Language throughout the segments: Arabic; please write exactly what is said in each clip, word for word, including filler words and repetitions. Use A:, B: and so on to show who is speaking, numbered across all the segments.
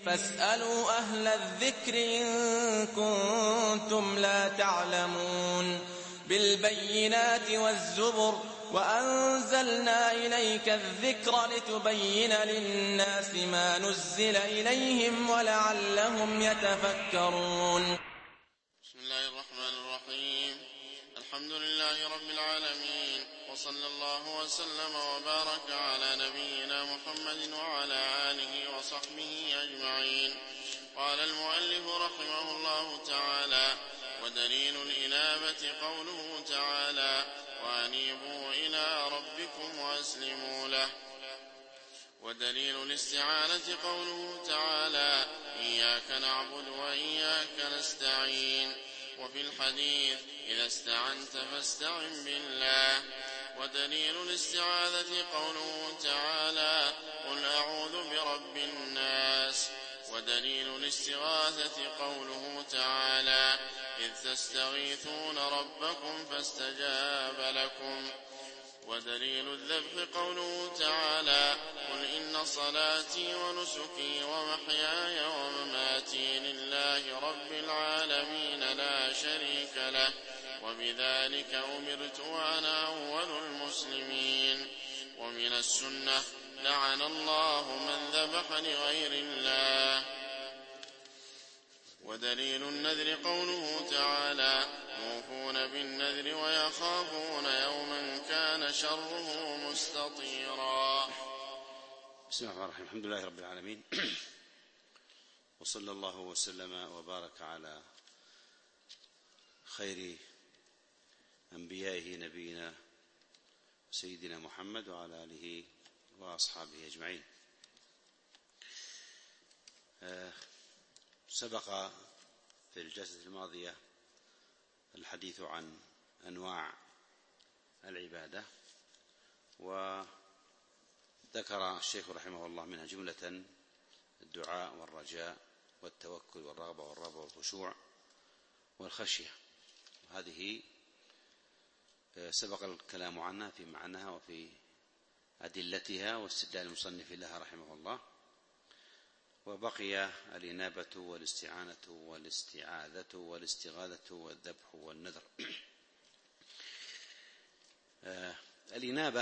A: فاسألوا أهل الذكر إن كنتم لا تعلمون بالبينات والزبر وأنزلنا إليك الذكر لتبين للناس ما نزل إليهم ولعلهم يتفكرون.
B: بسم الله الرحمن الرحيم. الحمد لله رب العالمين، وصلى الله وسلم وبارك على نبينا محمد وعلى آله وصحبه أجمعين. قال المؤلف رحمه الله تعالى: ودليل الإنابة قوله تعالى: وأنيبوا إلى ربكم وأسلموا له. ودليل الاستعانة قوله تعالى: إياك نعبد وإياك نستعين. وفي الحديث: إذا استعنت فاستعن بالله. ودليل الاستعاذة قوله تعالى: قل أعوذ برب الناس. ودليل الاستغاثة قوله تعالى: إذ تستغيثون ربكم فاستجاب لكم. ودليل الذبح قوله تعالى: قل إن صلاتي ونسكي ومحياي ومماتي لله رب العالمين لا شريك له وبذلك أمرت وأنا أول المسلمين. ومن السنة: لعن الله من ذبح لغير الله. ودليل النذر قوله تعالى: يوفون بالنذر ويخافون يوما كان شره مستطيرا.
C: بسم الله الرحمن الرحيم. الحمد لله رب العالمين، وصلى الله وسلم وبارك على خير أنبيائه نبينا سيدنا محمد وعلى آله وأصحابه أجمعين. سبق في الجلسة الماضية الحديث عن أنواع العبادة، وذكر الشيخ رحمه الله منها جملة: الدعاء والرجاء والتوكل والرغبة والرهبة والخشوع والخشية. وهذه سبق الكلام عنها في معناها وفي أدلتها واستدلال المصنف لها رحمه الله. وبقي الإنابة والاستعانة والاستعاذة والاستغاثة والذبح والنذر. آه الإنابة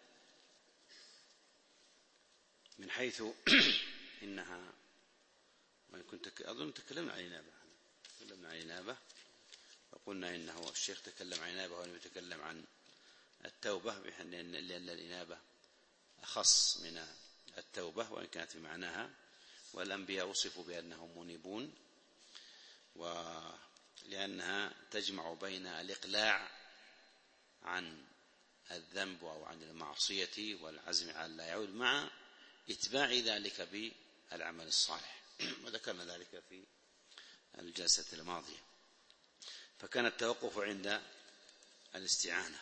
C: من حيث إنها، ما كنت أظن تكلمنا عن الإنابة تكلمنا عن الإنابة وقلنا إنه الشيخ تكلم عن الإنابة ولم يتكلم عن التوبة، لأن الإنابة أخص من التوبة وإن كانت في معناها. والأنبياء وصفوا بأنهم منيبون، ولأنها تجمع بين الإقلاع عن الذنب أو عن المعصية والعزم على لا يعود مع إتباع ذلك بالعمل الصالح، وذكرنا ذلك في الجلسة الماضية. فكان التوقف عند الاستعانة.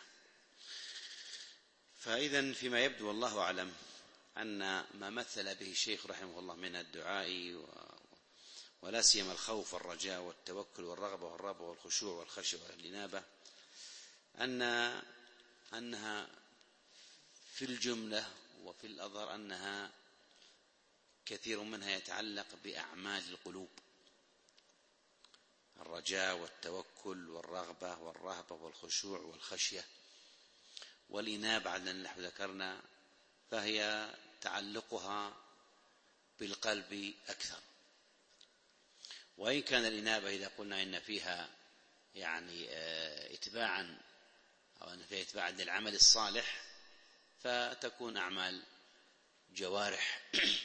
C: فإذن فيما يبدو والله أعلم أن ما مثل به الشيخ رحمه الله من الدعاء ولا سيما الخوف والرجاء والتوكل والرغبة والرهبة والخشوع والخشية والإنابة أن أنها في الجملة وفي الأظهر أنها كثير منها يتعلق بأعمال القلوب: الرجاء والتوكل والرغبة والرهبة والخشوع والخشية. والإنابة على نحو ذكرنا فهي تعلقها بالقلب أكثر. وإن كان الإنابة إذا قلنا إن فيها يعني اتباعا أو أن فيها اتباعا للعمل الصالح فتكون أعمال جوارح.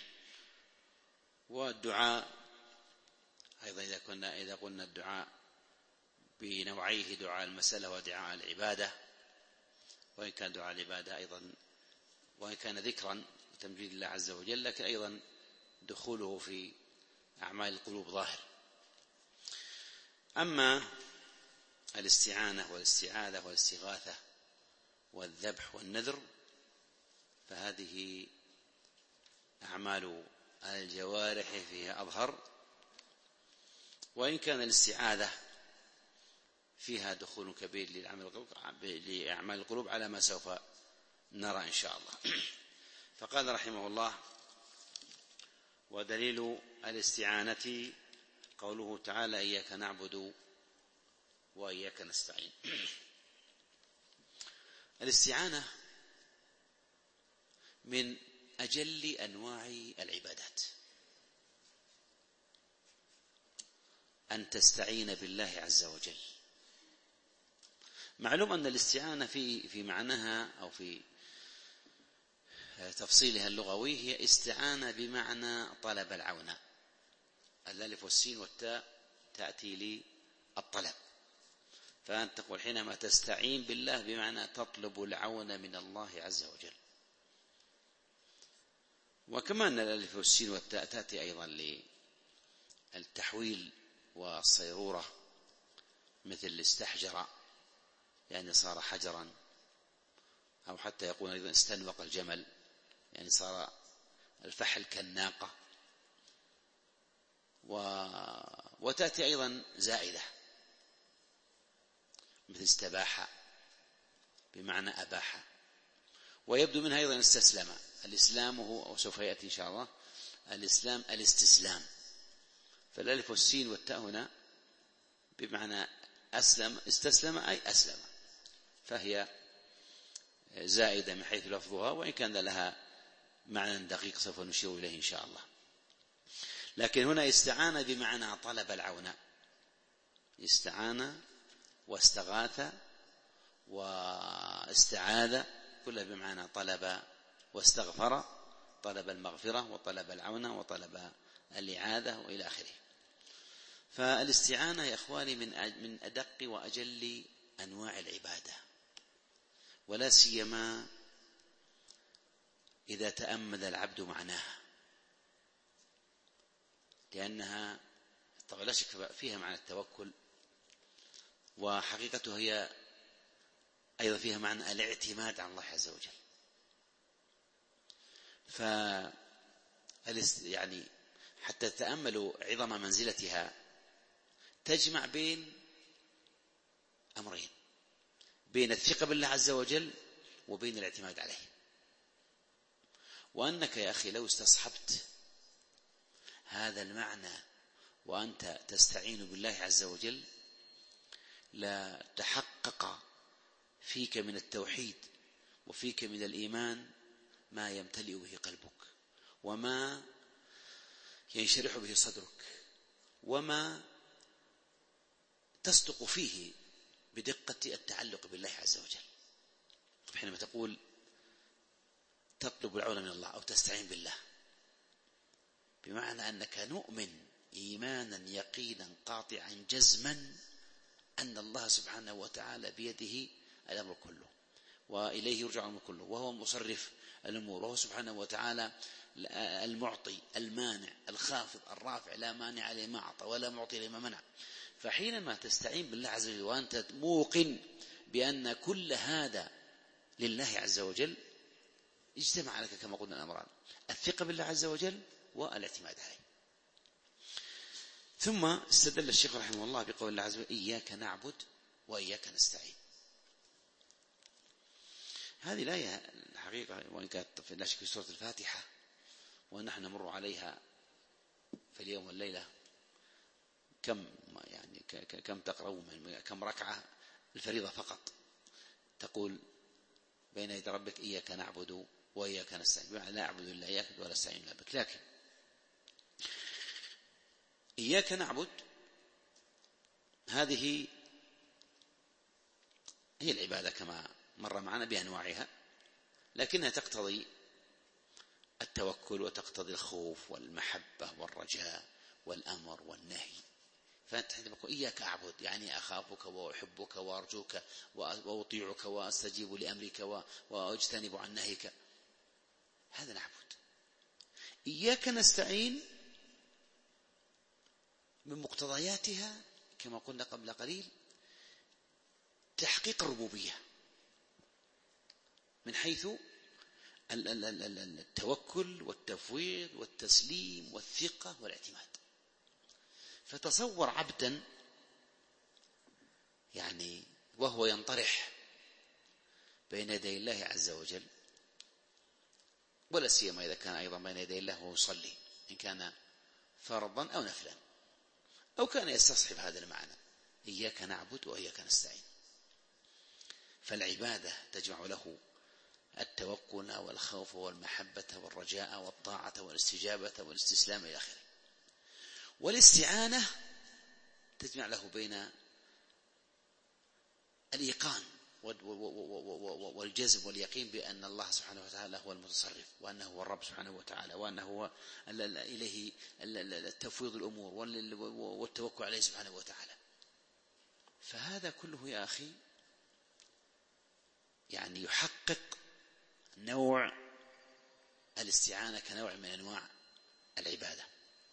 C: والدعاء أيضا إذا كنا إذا قلنا الدعاء بنوعيه: دعاء المسألة ودعاء العبادة. وإن كان دعاء العبادة أيضا وإن كان ذكرا وتمجيد الله عز وجل، لكن أيضا دخوله في أعمال القلوب ظاهر. أما الاستعانة والاستعاذة والاستغاثة والذبح والنذر فهذه أعمال الجوارح فيها أظهر، وإن كان الاستعاذة فيها دخول كبير لأعمال القلوب على ما سوف نرى إن شاء الله. فقال رحمه الله: ودليل الاستعانة قوله تعالى إياك نعبد وإياك نستعين. الاستعانة من أجل أنواع العبادات، أن تستعين بالله عز وجل. معلوم أن الاستعانة في في معناها أو في تفصيلها اللغوي هي استعانة بمعنى طلب العون. الألف والسين والتاء تأتي للطلب، فأنت تقول حينما تستعين بالله بمعنى تطلب العون من الله عز وجل. وكما أن الألف والسين والتاء تأتي أيضا للتحويل والصيرورة، مثل استحجر يعني صار حجرا، أو حتى يقول أيضا استنوق الجمل يعني صار الفحل كالناقة. و... وتأتي أيضا زائدة مثل استباح بمعنى أباح. ويبدو منها أيضا استسلم. الإسلام هو، وسوف يأتي إن شاء الله الإسلام الاستسلام، فالألف والسين والتاء هنا بمعنى أسلم، استسلم أي أسلم، فهي زائدة من حيث لفظها، وإن كان لها معنى دقيق سوف نشير إليه إن شاء الله. لكن هنا استعان بمعنى طلب العون، استعان واستغاث واستعاذ، كلها بمعنى طلب واستغفر، طلب المغفرة وطلب العون وطلب الإعاذة وإلى آخره. فالاستعانة يا إخواني من من أدق وأجل أنواع العبادة، ولا سيما إذا تأمل العبد معناها، لأنها طبعا لا شك فيها معنى التوكل، وحقيقته هي أيضا فيها معنى الاعتماد على الله عز وجل. ف يعني حتى تتأملوا عظم منزلتها، تجمع بين أمرين، بين الثقة بالله عز وجل وبين الاعتماد عليه. وأنك يا أخي لو استصحبت هذا المعنى وأنت تستعين بالله عز وجل لا تحقق فيك من التوحيد وفيك من الإيمان ما يمتلئ به قلبك، وما ينشرح به صدرك، وما تصدق فيه بدقة التعلق بالله عز وجل. حينما تقول تطلب العون من الله أو تستعين بالله، بمعنى أنك نؤمن إيمانا يقينا قاطعا جزما أن الله سبحانه وتعالى بيده الأمر كله، وإليه يرجع الأمر كله، وهو مصرف الأمور، وهو سبحانه وتعالى المعطي المانع الخافض الرافع، لا مانع لما أعطى ولا معطي لما منع. فحينما تستعين بالله عز وجل وأنت موقن بأن كل هذا لله عز وجل، اجتمع لك كما قلنا الأمران: الثقة بالله عز وجل والاعتماد عليه. ثم استدل الشيخ رحمه الله بقول الله عز وجل: إياك نعبد وإياك نستعين. هذه الآية الحقيقة وإن كانت لا شك في سورة الفاتحة، ونحن نمر عليها في اليوم والليلة، كم يعني كم تقرؤون، كم ركعة الفريضة فقط تقول بين يدي ربك: إياك نعبد وإياك نستعين، بمعنى لا أعبد إلا إياك ولا أستعين إلا بك. لكن إياك نعبد هذه هي العبادة كما مر معنا بأنواعها، لكنها تقتضي التوكل وتقتضي الخوف والمحبة والرجاء والأمر والنهي. فأنت حينما تقول إياك أعبد يعني أخافك وأحبك وأرجوك وأطيعك وأستجيب لأمرك وأجتنب عن نهيك، هذا نعبد. إياك نستعين من مقتضياتها كما قلنا قبل قليل تحقيق الربوبية من حيث التوكل والتفويض والتسليم والثقة والاعتماد. فتصور عبدا يعني وهو ينطرح بين يدي الله عز وجل، ولا سيما إذا كان أيضا بين يدي الله وهو يصلي، إن كان فرضا أو نفلا، أو كان يستصحب هذا المعنى: إياك نعبد وإياك نستعين. فالعبادة تجمع له التوكل والخوف والمحبة والرجاء والطاعة والاستجابة والاستسلام إلى آخره. والاستعانة تجمع له بين الإيقان والجزم واليقين بأن الله سبحانه وتعالى هو المتصرف، وأنه هو الرب سبحانه وتعالى، وأنه هو إليه التفويض الأمور والتوكل عليه سبحانه وتعالى. فهذا كله يا أخي يعني يحقق نوع الاستعانة كنوع من أنواع العبادة.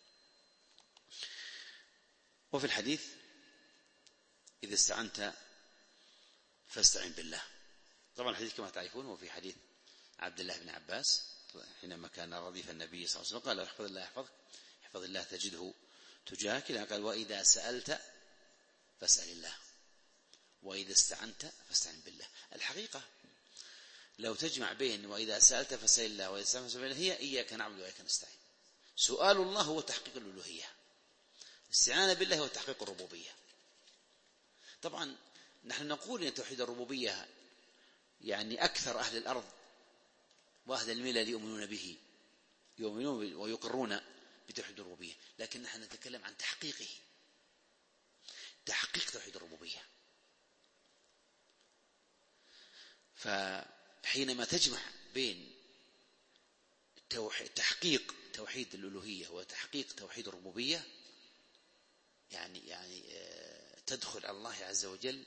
C: وفي الحديث: إذا استعنت فاستعن بالله. طبعا الحديث كما تعرفون هو في حديث عبد الله بن عباس حينما كان رديف النبي صلى الله عليه وسلم، قال: احفظ الله يحفظك، احفظ الله تجده تجاهك. قال: وإذا سألت فاسأل الله، وإذا استعنت فاستعن بالله. الحقيقة لو تجمع بين وإذا سألت فاسأل الله وإذا استعنت فاسأل بالله، هي إياك نعبد وإياك نستعين. سؤال الله هو تحقيق الألوهية، الاستعانة بالله هو تحقيق الربوبية. طبعا نحن نقول أن توحيد الربوبية يعني أكثر أهل الأرض وأهل الملل يؤمنون به، يؤمنون ويقرون بتوحيد الربوبية، لكن نحن نتكلم عن تحقيقه، تحقيق توحيد الربوبية. فحينما تجمع بين تحقيق توحيد الألوهية وتحقيق توحيد الربوبية، يعني يعني تدخل الله عز وجل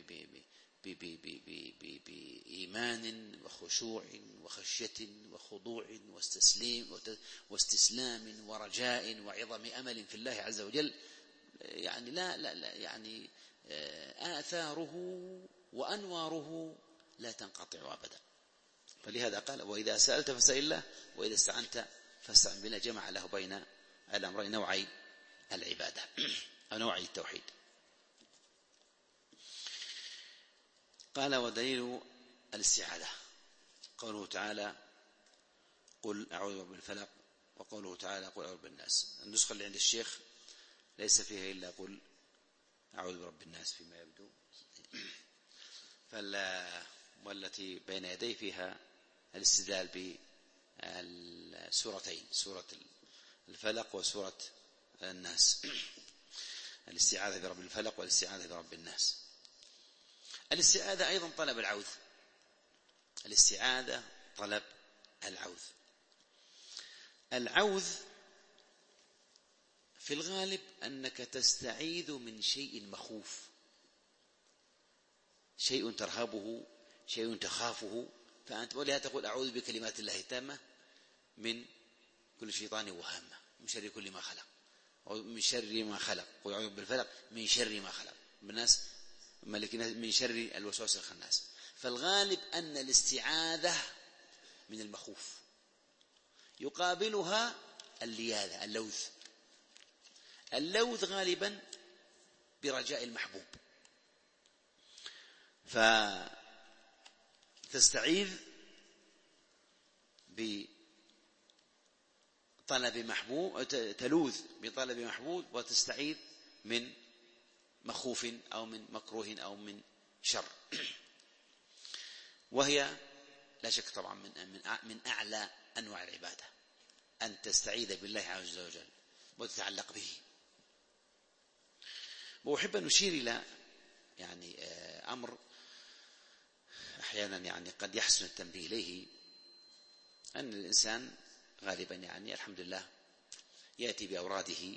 C: بإيمان وخشوع وخشية وخضوع واستسلام واستسلام ورجاء وعظم أمل في الله عز وجل، يعني لا لا لا يعني آثاره وأنواره لا تنقطع أبدا. فلهذا قال: وإذا سألت فاسأل الله وإذا استعنت فاستعن بالله. جمع له بين الأمرين، نوعي العبادة أو نوعي التوحيد. قال: ودليل الاستعاذة قوله تعالى: قل أعوذ برب الفلق، وقوله تعالى: قل أعوذ بالناس. النسخة اللي عند الشيخ ليس فيها إلا قل أعوذ برب الناس فيما يبدو، فلا والتي بين يدي فيها الاستدلال بالسورتين، سورة الفلق وسورة الناس، الاستعاذة برب الفلق والاستعاذة برب الناس. الاستعاذة أيضا طلب العوذ، الاستعاذة طلب العوذ. العوذ في الغالب أنك تستعيذ من شيء مخوف، شيء ترهبه، شيء تخافه، فأنت ولهذا تقول: أعوذ بكلمات الله التامة من كل شيطان وهامة، من شر كل ما خلق، من شر ما خلق، قل أعوذ بالفلق من شر ما خلق، بالناس ملك من شر الوسواس الخناس. فالغالب أن الاستعاذة من المخوف، يقابلها اللياذة، اللوذ. اللوذ غالبا برجاء المحبوب، فتستعيذ بطلب محبوب، تلوذ بطلب محبوب، وتستعيذ من مخوف أو من مكروه أو من شر. وهي لا شك طبعا من من أعلى أنواع العبادة، أن تستعيذ بالله عز وجل وتتعلق به. وأحب أن نشير إلى يعني أمر أحيانا يعني قد يحسن التنبيه إليه، أن الإنسان غالبا يعني الحمد لله يأتي بأوراده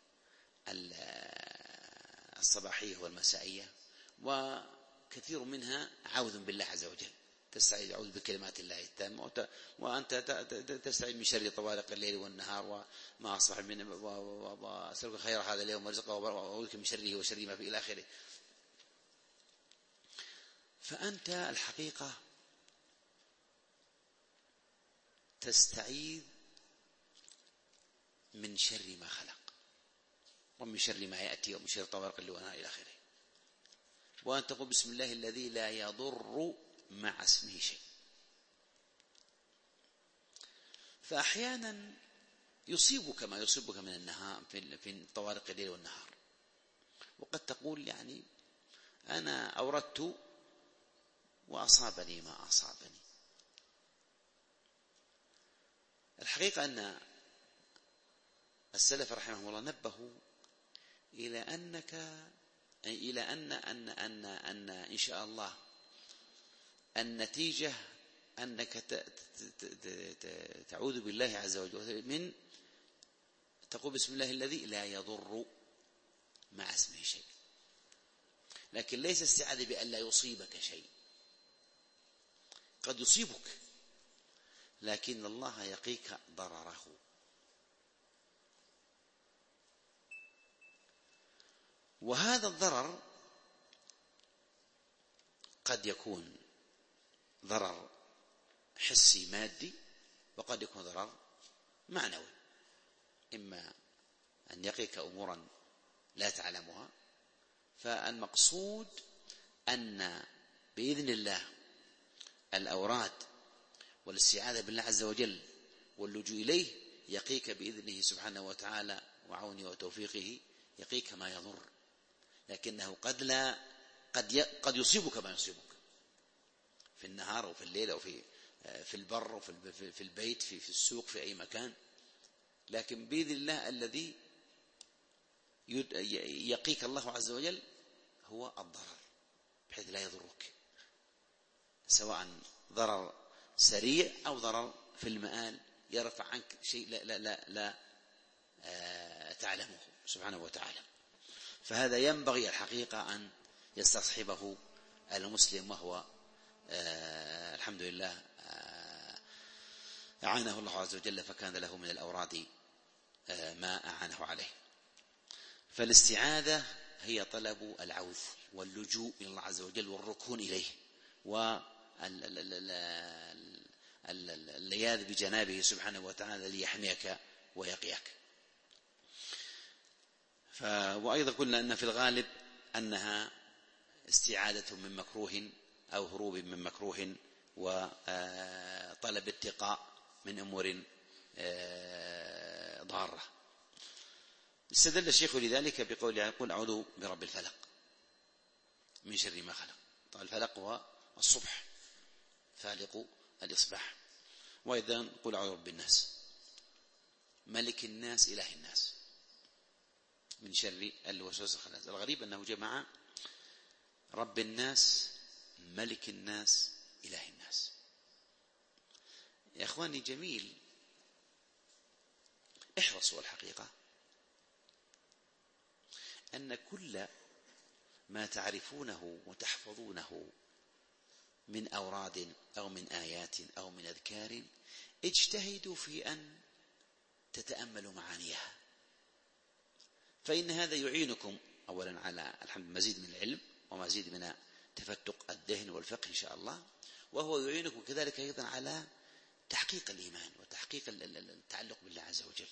C: الصباحية والمسائية، وكثير منها عوذ بالله عز وجل. تستعيذ: أعوذ بكلمات الله التامة، وأنت تستعيذ من شر طوارق الليل والنهار وما أصبح من، وأسألك خير هذا اليوم ورزقه، وأعوذ من شره وشر ما فيه إلى آخره. فأنت الحقيقة تستعيذ من شر ما خلق، ومن شر ما يأتي، ومن شر طوارق الليل والنهار إلى آخره. وأن تقول: بسم الله الذي لا يضر مع اسمه شيء. فأحيانا يصيبك ما يصيبك من النهار في طوارق الليل والنهار. وقد تقول يعني أنا أوردت وأصابني ما أصابني. الحقيقة أن السلف رحمهم الله نبهوا إلى أنك إلى أن أن أن أن إن شاء الله النتيجة أنك تعوذ بالله عز وجل من تقول بسم الله الذي لا يضر مع اسمه شيء، لكن ليس استعاذة بأن لا يصيبك شيء. قد يصيبك لكن الله يقيك ضرره. وهذا الضرر قد يكون ضرر حسي مادي، وقد يكون ضرر معنوي، إما أن يقيك أمورا لا تعلمها. فالمقصود أن بإذن الله الأوراد والاستعاذة بالله عز وجل واللجوء إليه يقيك بإذنه سبحانه وتعالى وعونه وتوفيقه، يقيك ما يضر، لكنه قد لا قد قد يصيبك ما يصيبك في النهار أو في الليل أو في في البر أو في البيت في في السوق في أي مكان. لكن بإذن الله الذي يقيك الله عز وجل هو الضرر، بحيث لا يضرك، سواء ضرر سريع أو ضرر في المآل يرفع عنك شيء لا لا لا, لا آه تعلمه سبحانه وتعالى. فهذا ينبغي الحقيقة أن يستصحبه المسلم، وهو آه الحمد لله آه أعانه الله عز وجل فكان له من الأوراد آه ما أعانه عليه. فالاستعاذة هي طلب العوذ واللجوء إلى الله عز وجل والركون إليه واللياذ بجنابه سبحانه وتعالى ليحميك ويقيك. وأيضا قلنا أن في الغالب أنها استعاذة من مكروه أو هروب من مكروه وطلب اتقاء من أمور ضارة. استدل الشيخ لذلك بقوله يقول أعوذ برب الفلق من شر ما خلق. طبعا الفلق هو الصبح، فالق الإصباح. وأيضا قل أعوذ برب الناس ملك الناس إله الناس من شر الوسواس الخناس. الغريب أنه جمع رب الناس ملك الناس إله الناس. يا أخواني جميل، احرصوا الحقيقة أن كل ما تعرفونه وتحفظونه من أوراد أو من آيات أو من أذكار اجتهدوا في أن تتأملوا معانيها، فإن هذا يعينكم أولا على الحمد مزيد من العلم ومزيد من تفتق الذهن والفقه إن شاء الله، وهو يعينكم كذلك أيضا على تحقيق الإيمان وتحقيق التعلق بالله عز وجل.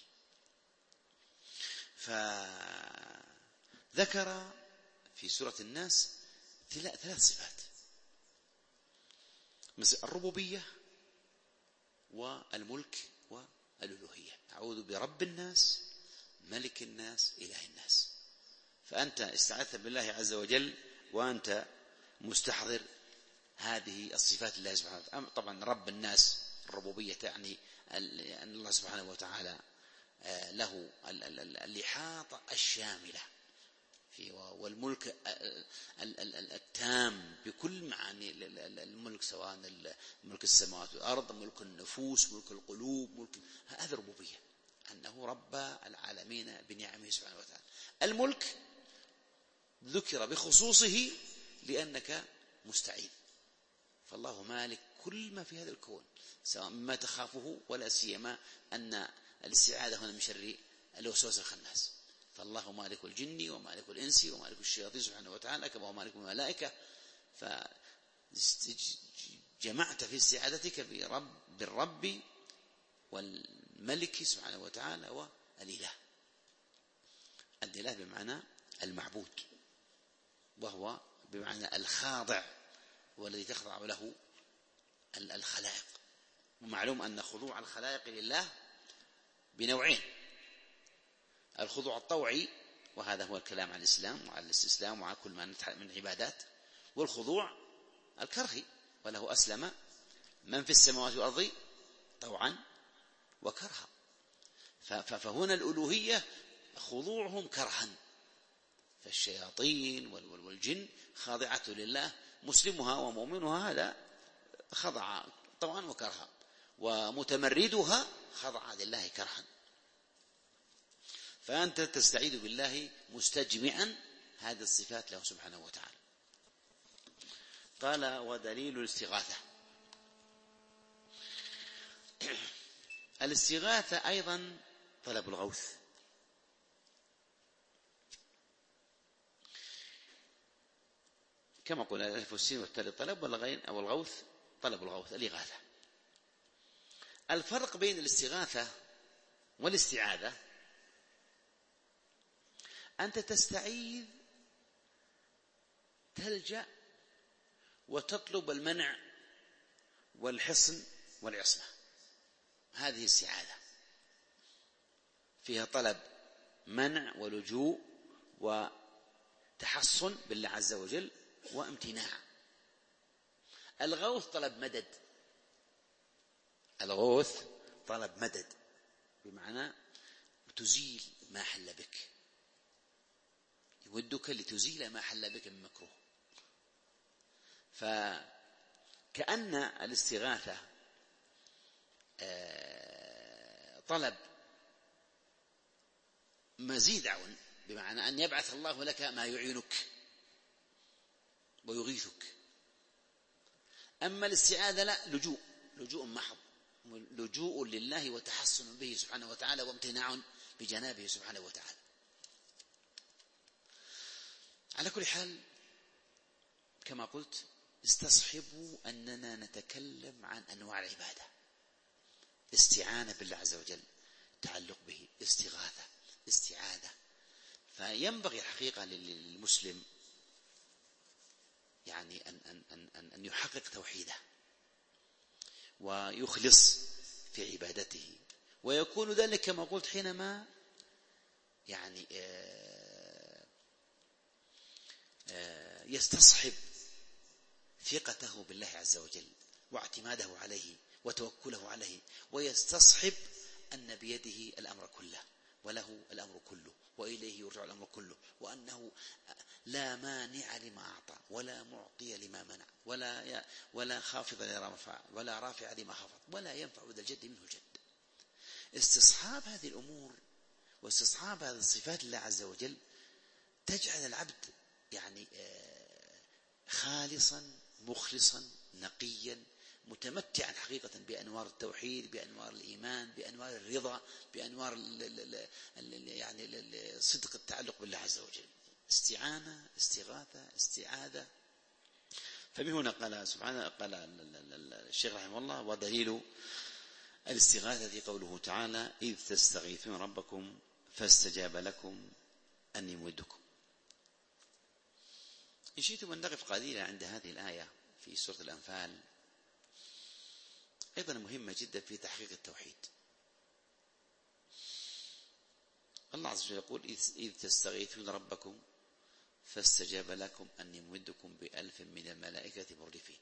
C: فذكر في سورة الناس ثلاث صفات: الربوبية والملك والألوهية. أعوذ برب الناس ملك الناس إله الناس. فأنت استعذت بالله عز وجل وأنت مستحضر هذه الصفات لله سبحانه وتعالى. طبعا رب الناس الربوبية تعني أن الله سبحانه وتعالى له الإحاطة الشاملة، والملك التام بكل معاني الملك، سواء ملك السماوات والأرض، ملك النفوس، ملك القلوب، ملك هذا ربوبية، أنه رب العالمين بنعمه سبحانه وتعالى. الملك ذكر بخصوصه لأنك مستعين، فالله مالك كل ما في هذا الكون سواء ما تخافه، ولا سيما أن الاستعاذة هنا من شر الوسواس الخناس. فالله مالك الجن ومالك الإنس ومالك الشياطين سبحانه وتعالى، كما هو مالك الملائكة. فجمعت في استعاذتك برب بالرب والملك سبحانه وتعالى والإله. الإله بمعنى المعبود، وهو بمعنى الخاضع والذي تخضع له الخلائق. ومعلوم أن خضوع الخلائق لله بنوعين: الخضوع الطوعي، وهذا هو الكلام عن الإسلام وعن الاستسلام وعن كل ما من عبادات، والخضوع الكرهي، وله أسلم من في السماوات والأرض طوعا وكرها. فهنا الألوهية خضوعهم كرها، فالشياطين والجن خاضعة لله، مسلمها ومؤمنها هذا خضع طوعا وكرها، ومتمردها خضع لله كرها. فأنت تستعيذ بالله مستجمعا هذه الصفات له سبحانه وتعالى. قال: ودليل الاستغاثة. الاستغاثة أيضا طلب الغوث، كما قلنا الألف والسين والتالي طلب، والغين أو الغوث طلب الغوث، الإغاثة. الفرق بين الاستغاثة والاستعاذة: أنت تستعيذ، تلجأ وتطلب المنع والحصن والعصمة، هذه استعاذة، فيها طلب منع ولجوء وتحصن بالله عز وجل وامتناع. الغوث طلب مدد، الغوث طلب مدد بمعنى تزيل ما حل بك، يودك لتزيل ما حل بك من مكروه. فكأن الاستغاثة طلب مزيد عون، بمعنى أن يبعث الله لك ما يعينك ويغيثك. أما الاستعاذة لا، لجوء لجوء محض، لجوء لله وتحصن به سبحانه وتعالى وامتناع بجنابه سبحانه وتعالى. على كل حال كما قلت استصحبوا أننا نتكلم عن أنواع العبادة: استعانة بالله عز وجل، تعلق به، استغاثة، استعاذة. فينبغي الحقيقة للمسلم يعني أن, أن, أن, أن يحقق توحيده ويخلص في عبادته، ويكون ذلك كما قلت حينما يعني يستصحب ثقته بالله عز وجل واعتماده عليه وتوكله عليه، ويستصحب أن بيده الأمر كله وله الأمر كله وإليه يرجع الأمر كله، وأنه لا مانع لما أعطى ولا معطي لما منع ولا ولا خافض لما رفع ولا رافع لما خفض ولا ينفع ذا الجد منه الجد. استصحاب هذه الأمور واستصحاب هذه الصفات لله عز وجل تجعل العبد يعني خالصا مخلصا نقيا متمتعا حقيقة بأنوار التوحيد، بأنوار الإيمان، بأنوار الرضا، بأنوار يعني صدق التعلق بالله عز وجل. استعانة، استغاثة، استعاذة. فمن هنا قال سبحانه، قال الشيخ رحمه الله: ودليل الاستغاثة قوله تعالى: إذ تستغيثون ربكم فاستجاب لكم أني ممدكم. إن شئتم أن نقف قليلا عند هذه الآية في سورة الأنفال، أيضا مهمة جدا في تحقيق التوحيد. الله عز وجل يقول: إذ تستغيثون ربكم فاستجاب لكم أني ممدكم بألف من الملائكة مردفين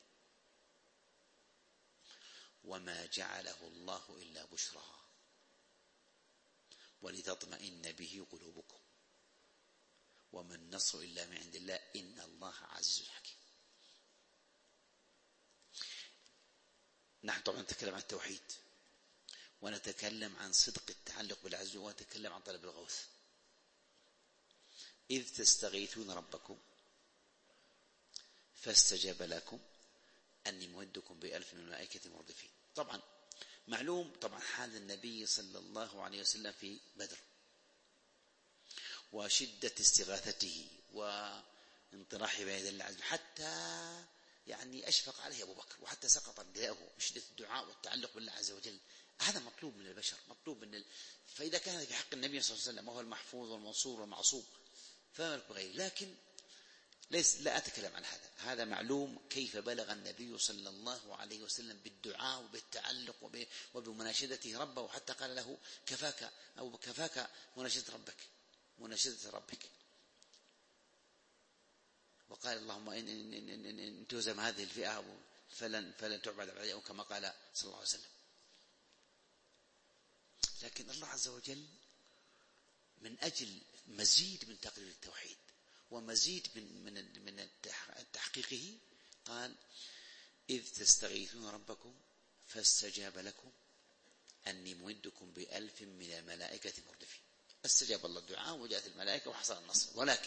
C: وما جعله الله إلا بشرى ولتطمئن به قلوبكم وما النصر إلا من عند الله إن الله عزيز حكيم. نحن طبعا نتكلم عن التوحيد ونتكلم عن صدق التعلق بالعز ونتكلم عن طلب الغوث. إذ تستغيثون ربكم فاستجاب لكم أني ممدكم بألف من الملائكة مردفين. طبعا معلوم طبعا حال النبي صلى الله عليه وسلم في بدر وشدة استغاثته وانطراح بين الله عز وجل، حتى يعني أشفق عليه أبو بكر وحتى سقط رداءه بشدة الدعاء والتعلق بالله عز وجل. هذا مطلوب من البشر، مطلوب من ال... فإذا كان في حق النبي صلى الله عليه وسلم وهو المحفوظ والمنصور والمعصوم فما بالك بغيره. لكن ليس لا أتكلم عن هذا، هذا معلوم كيف بلغ النبي صلى الله عليه وسلم بالدعاء وبالتعلق وبمناشدته ربه، وحتى قال له كفاك أو كفاك مناشدة ربك مناشدة ربك وقال اللهم إن, إن, إن, إن, إن تهزم هذه الفئة فلن, فلن تعبد بعد، أو كما قال صلى الله عليه وسلم. لكن الله عز وجل من أجل مزيد من تقرير التوحيد ومزيد من من من تحقيقه قال إذ تستغيثون ربكم فاستجاب لكم أني ممدكم بألف من الملائكة مردفين. استجاب الله الدعاء وجاءت الملائكة وحصل النصر. ولكن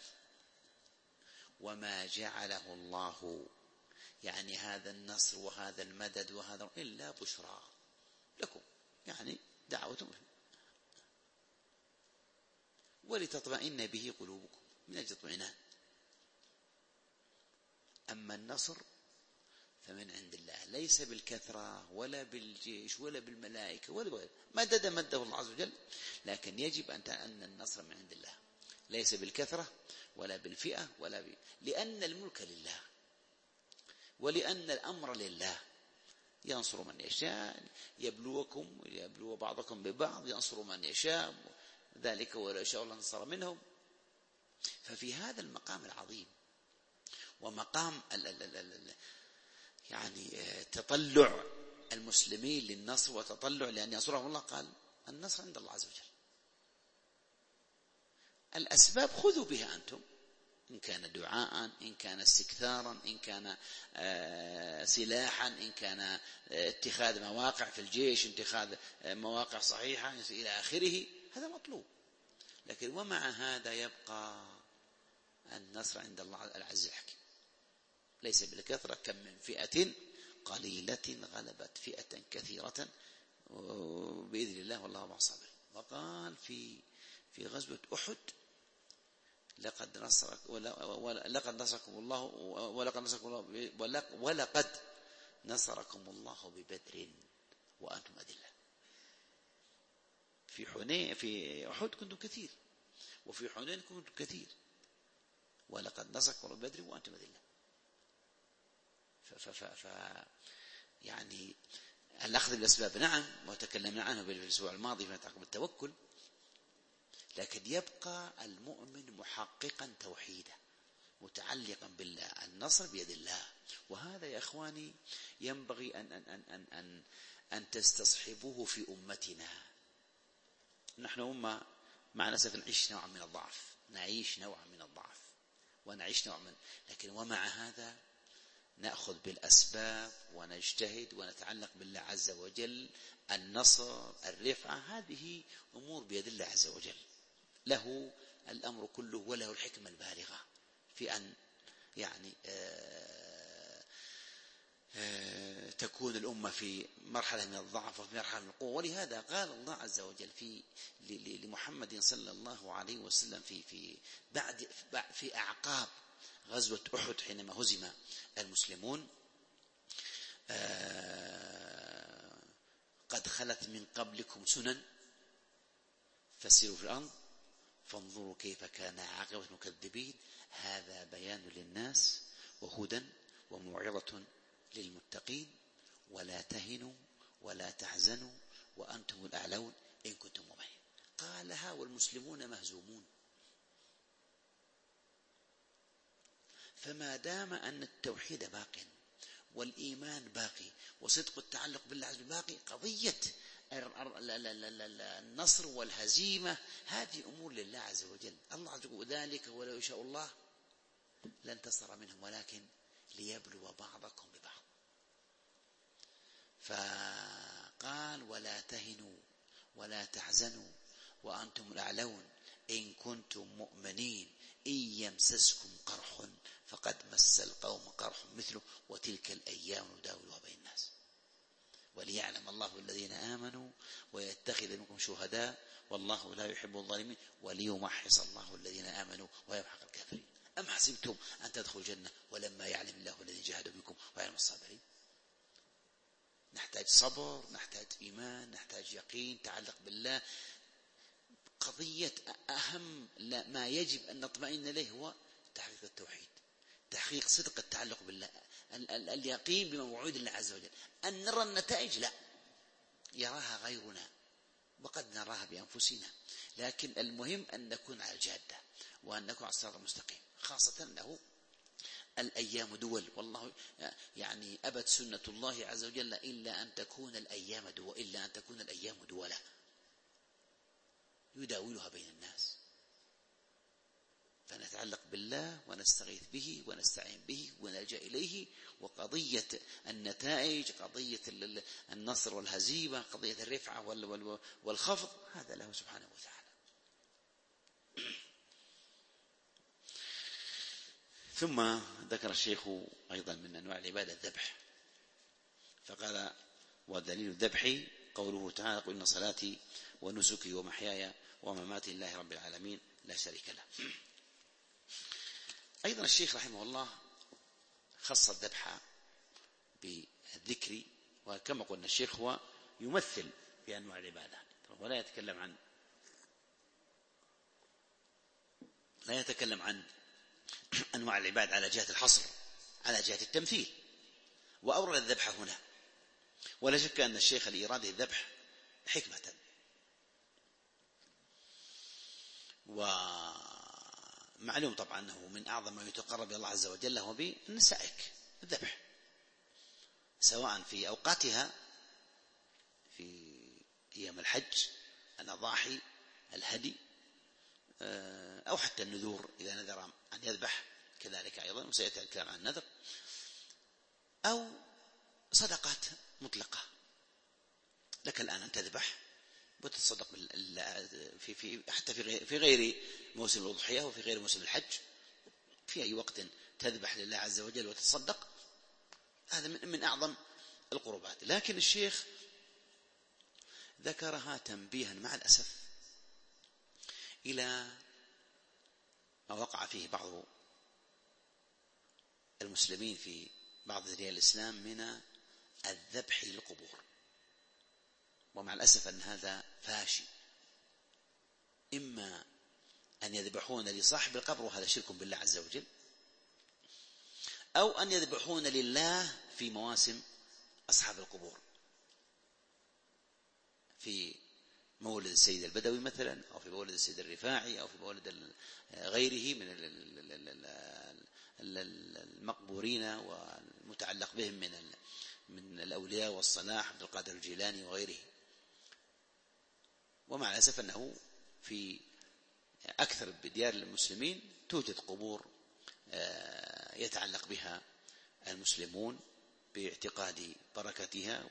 C: وما جعله الله، يعني هذا النصر وهذا المدد وهذا إلا بشرى لكم، يعني دعوتم ولتطمئن به قلوبكم، من أجل اطمئنان. أما النصر فمن عند الله، ليس بالكثرة ولا بالجيش ولا بالملائكة ولا بغير، مدد مده الله عز وجل، لكن يجب أن النصر من عند الله، ليس بالكثرة ولا بالفئة ولا ب... لأن الملك لله ولأن الأمر لله، ينصر من يشاء، يبلوكم يبلو بعضكم ببعض، ينصر من يشاء، ذلك ولا يشاء الله نصر منهم. ففي هذا المقام العظيم ومقام ال ال ال ال يعني تطلع المسلمين للنصر وتطلع لأن ينصرهم الله، قال النصر عند الله عز وجل، الأسباب خذوا بها أنتم، إن كان دعاء، إن كان استكثارا، إن كان سلاحا، إن كان اتخاذ مواقع في الجيش، اتخاذ مواقع صحيحة إلى آخره، هذا مطلوب. لكن ومع هذا يبقى النصر عند الله العز الحكيم، ليس بالكثرة، كم من فئة قليلة غلبت فئة كثيرة بإذن الله والله مع الصابرين. وقال في في غزوة أحد لقد نصرك ولقد نصركم الله ولقد نصركم الله ولقد نصركم الله ببدر وأنتم أذلة. في حنين في أحد كنتم كثير، وفي حنين كنتم كثير، ولقد نصركم الله ببدر وأنتم أذلة. ف ف يعني الأخذ بالأسباب نعم، وتكلمنا عنه بالأسبوع الماضي فيما يتعلق بالتوكل، لكن يبقى المؤمن محققا توحيده متعلقا بالله، النصر بيد الله. وهذا يا إخواني ينبغي أن, أن, أن, أن, أن, أن تستصحبوه في أمتنا. نحن أمة مع نسف نعيش نوعا من الضعف، نعيش نوعا من الضعف ونعيش نوعا من، لكن ومع هذا نأخذ بالأسباب ونجتهد ونتعلق بالله عز وجل. النصر الرفعة هذه أمور بيد الله عز وجل، له الأمر كله وله الحكمة البالغة في أن يعني آآ آآ تكون الأمة في مرحلة من الضعف وفي مرحلة من القوة. ولهذا قال الله عز وجل في لمحمد صلى الله عليه وسلم في في بعد في أعقاب غزوة أحد حينما هزم المسلمون: قد خلت من قبلكم سنن فسيروا في الأرض فانظروا كيف كان عاقبة المكذبين، هذا بيان للناس وهدى وموعظة للمتقين، ولا تهنوا ولا تحزنوا وأنتم الأعلون إن كنتم مؤمنين. قالها والمسلمون مهزومون. فما دام أن التوحيد باق والإيمان باقي وصدق التعلق بالله عز وجل باقي، قضية النصر والهزيمة هذه أمور لله عز وجل. الله عز وجل ذلك ولو يشاء الله لانتصر منهم ولكن ليبلو بعضكم ببعض. فقال ولا تهنوا ولا تحزنوا وأنتم الأعلون إن كنتم مؤمنين إن يمسسكم قرح فقد مس القوم قرح مثله وتلك الأيام نداولها بين الناس وليعلم الله الذين آمنوا ويتخذ منكم شهداء والله لا يحب الظالمين وليمحص الله الذين آمنوا ويمحق الكافرين. أم حسبتم أن تدخلوا الجنة ولما يعلم الله الذين جاهدوا منكم ويعلم الصابرين. نحتاج صبر، نحتاج إيمان، نحتاج يقين، تعلق بالله. قضية أهم ما يجب أن نطمئن إليه هو تحقيق التوحيد، تحقيق صدق التعلق بالله، اليقين بموعود الله عز وجل. أن نرى النتائج لا، يراها غيرنا وقد نراها بأنفسنا، لكن المهم أن نكون على الجادة وأن نكون على الصراط المستقيم، خاصة أنه الأيام دول، والله يعني أبت سنة الله عز وجل إلا أن تكون الأيام دول، إلا أن تكون الأيام دولا يداولها بين الناس. فنتعلق بالله ونستغيث به ونستعين به ونلجأ إليه. وقضية النتائج، قضية النصر والهزيمة، قضية الرفعة والخفض، هذا له سبحانه وتعالى. ثم ذكر الشيخ أيضا من أنواع العبادة الذبح، فقال: ودليل الذبح قوله تعالى: قل إن صلاتي ونسكي ومحياي ومماتي لله رب العالمين لا شريك له. أيضا الشيخ رحمه الله خص الذبح بالذكر، وكما قلنا الشيخ هو يمثل في أنواع العبادة ولا يتكلم عن لا يتكلم عن أنواع العباد على جهة الحصر، على جهة التمثيل، وأورد الذبح هنا. ولا شك أن الشيخ الإيراد الذبح حكمة، ومعلوم طبعا أنه من أعظم ما يتقرب إلى الله عز وجل هو بالنسائك، الذبح، سواء في أوقاتها في أيام الحج، الأضاحي، الهدي، أو حتى النذور إذا نذر أن يذبح كذلك أيضا، وسيأتي الكلام عن النذر، أو صدقات مطلقة. لك الآن أن تذبح وتتصدق في في حتى في في غير موسم الأضحية وفي غير موسم الحج، في أي وقت تذبح لله عز وجل وتتصدق، هذا من أعظم القربات. لكن الشيخ ذكرها تنبيها مع الأسف إلى ما وقع فيه بعض المسلمين في بعض ديار الإسلام من الذبح للقبور، ومع الأسف أن هذا فاشي. إما أن يذبحون لصاحب القبر وهذا شرك بالله عز وجل، أو أن يذبحون لله في مواسم أصحاب القبور، في مولد السيد البدوي مثلا، أو في مولد السيد الرفاعي، أو في مولد غيره من المقبورين والمتعلق بهم من من الأولياء والصلاح، عبد القادر الجيلاني وغيره. ومع الأسف أنه في أكثر بديار المسلمين توجد قبور يتعلق بها المسلمون باعتقاد بركتها،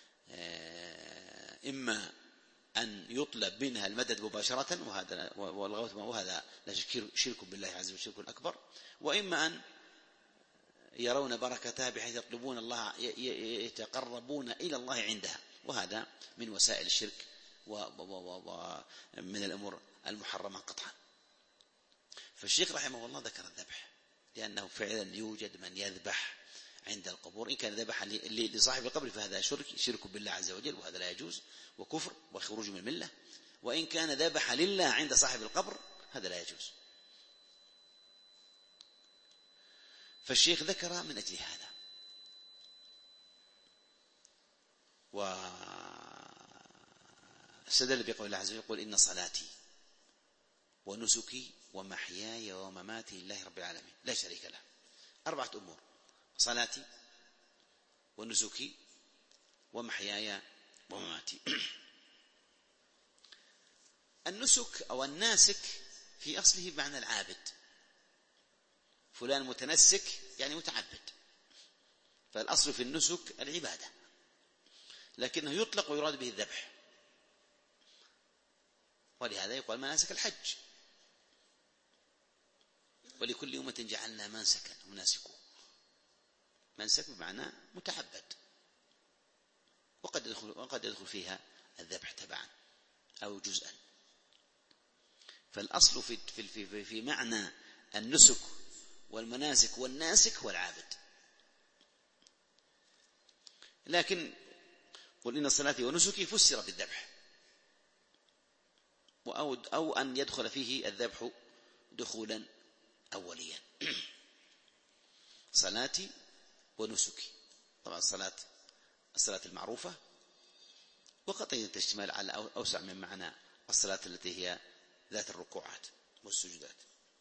C: وإما أن يطلب منها المدد مباشرة، وهذا والغوث وهذا لا شرك بالله عز وجل، شرك أكبر، وإما أن يرون بركتها بحيث يطلبون الله، يتقربون إلى الله عندها، وهذا من وسائل الشرك ومن الأمور المحرمة قطعا. فالشيخ رحمه الله ذكر الذبح لأنه فعلا يوجد من يذبح عند القبور. إن كان ذبح لصاحب القبر فهذا شرك شرك بالله عز وجل، وهذا لا يجوز، وكفر وخروج من الملة. وإن كان ذبح لله عند صاحب القبر هذا لا يجوز. فالشيخ ذكر من أجل هذا، واستدل بقول الله عز وجل: قل إن صلاتي ونسكي ومحياي ومماتي لله رب العالمين لا شريك له. أربعة أمور: صلاتي ونسكي ومحياي ومماتي. النسك أو الناسك في أصله بمعنى العابد، فلان متنسك يعني متعبد، فالأصل في النسك العبادة، لكنه يطلق ويراد به الذبح، ولهذا يقال مناسك الحج. ولكل أمة جعلنا منسكا هم ناسكوه، منسك بمعنى متعبد، وقد يدخل, وقد يدخل فيها الذبح تبعا أو جزءا. فالأصل في, في, في, في معنى النسك والمناسك والناسك هو العابد. لكن قل إن صلاتي ونسكي فسر بالذبح، أو, أو أن يدخل فيه الذبح دخولا أوليا صلاتي ونسكي. طبعا الصلاة الصلاة المعروفة وقطعا تشتمل على أوسع من معنى الصلاة التي هي ذات الركوعات والسجودات.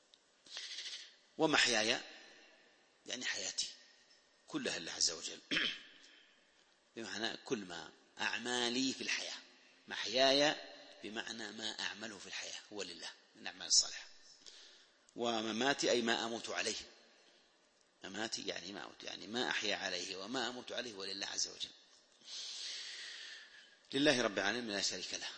C: ومحياي يعني حياتي كلها لله عز وجل، بمعنى كل ما أعمالي في الحياة. محياي بمعنى ما أعمله في الحياة هو لله من أعمال الصالحة. ومماتي أي ما أموت عليه. مماتي يعني ما أموت، يعني ما أحيا عليه وما أموت عليه ولله عز وجل، لله رب العالمين لا شريك له،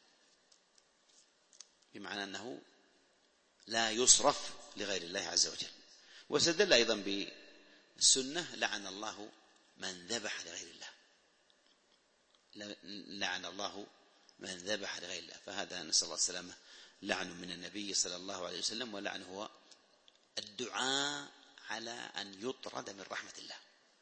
C: بمعنى أنه لا يصرف لغير الله عز وجل. واستدل أيضا بالسنة لعن الله من ذبح لغير الله، لعن الله من ذبح لغير الله. فهذا نسأل الله السلامة لعن من النبي صلى الله عليه وسلم، ولعن هو الدعاء على أن يطرد من رحمة الله.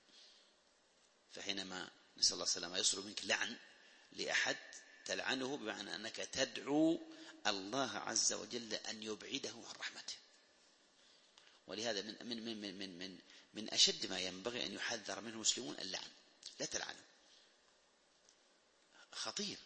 C: فحينما نسأل الله السلامة يصدر منك لعن لأحد تلعنه بمعنى أنك تدعو الله عز وجل أن يبعده عن رحمته. ولهذا من من من من من من, من أشد ما ينبغي أن يحذر منه المسلمون اللعن. لا تلعنوا، خطير.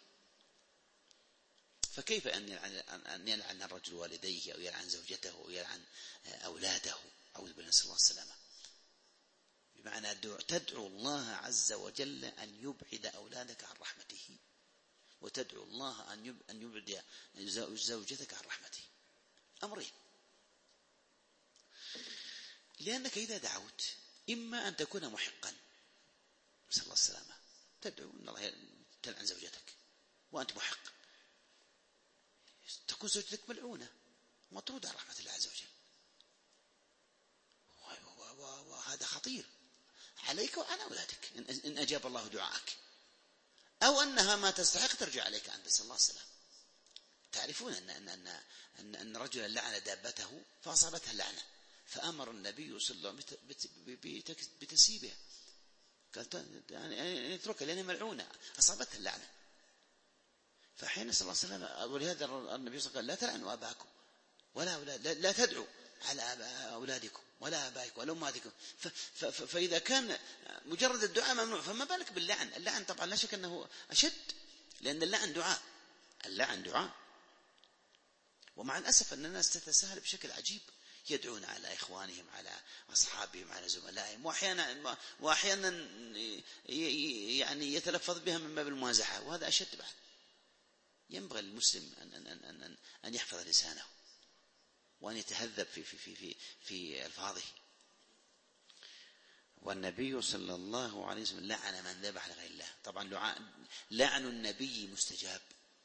C: فكيف أن يلعن, أن يلعن الرجل والديه أو يلعن زوجته أو يلعن أولاده؟ أعوذ بالله، نسأل الله السلامة. بمعنى تدعو الله عز وجل أن يبعد أولادك عن رحمته، وتدعو الله أن يبعد زوجتك عن رحمته. أمرين، لأنك إذا دعوت إما أن تكون محقا، نسأل الله السلامة، تدعو أن الله تلعن زوجتك وأنت محق، تكون زوجتك ملعونة مطرودة عن رحمة الله عز وجل، وهذا خطير عليك وعلى أولادك إن أجاب الله دعاءك، أو أنها ما تستحق ترجع عليك أنت، نسأل الله السلامة. تعرفون أن أن أن أن, أن رجلا لعن دابته فأصابتها اللعنة، فأمر النبي صلى الله عليه وسلم بتسيبها، قال يعني اتركها لأنها ملعونة أصابتها اللعنة. فحين صلى الله عليه وسلم، ولهذا النبي صلى الله عليه وسلم قال لا تلعنوا أباكم ولا أولاد، لا, لا تدعوا على أولادكم ولا أبائكم ولا أمهاتكم. فإذا كان مجرد الدعاء ممنوع فما بالك باللعن. اللعن طبعا لا شك أنه أشد، لأن اللعن دعاء، اللعن دعاء. ومع الأسف أن الناس تتساهل بشكل عجيب، يدعون على إخوانهم على أصحابهم على زملائهم، وأحيانا وأحيانا يعني يتلفظ بها من باب الممازحة، وهذا أشد بعد. ينبغي للمسلم أن أن أن أن, أن يحفظ لسانه وأن يتهذب في في في في, في ألفاظه. والنبي صلى الله عليه وسلم لعن من ذبح لغير الله. طبعا لعن النبي مستجاب،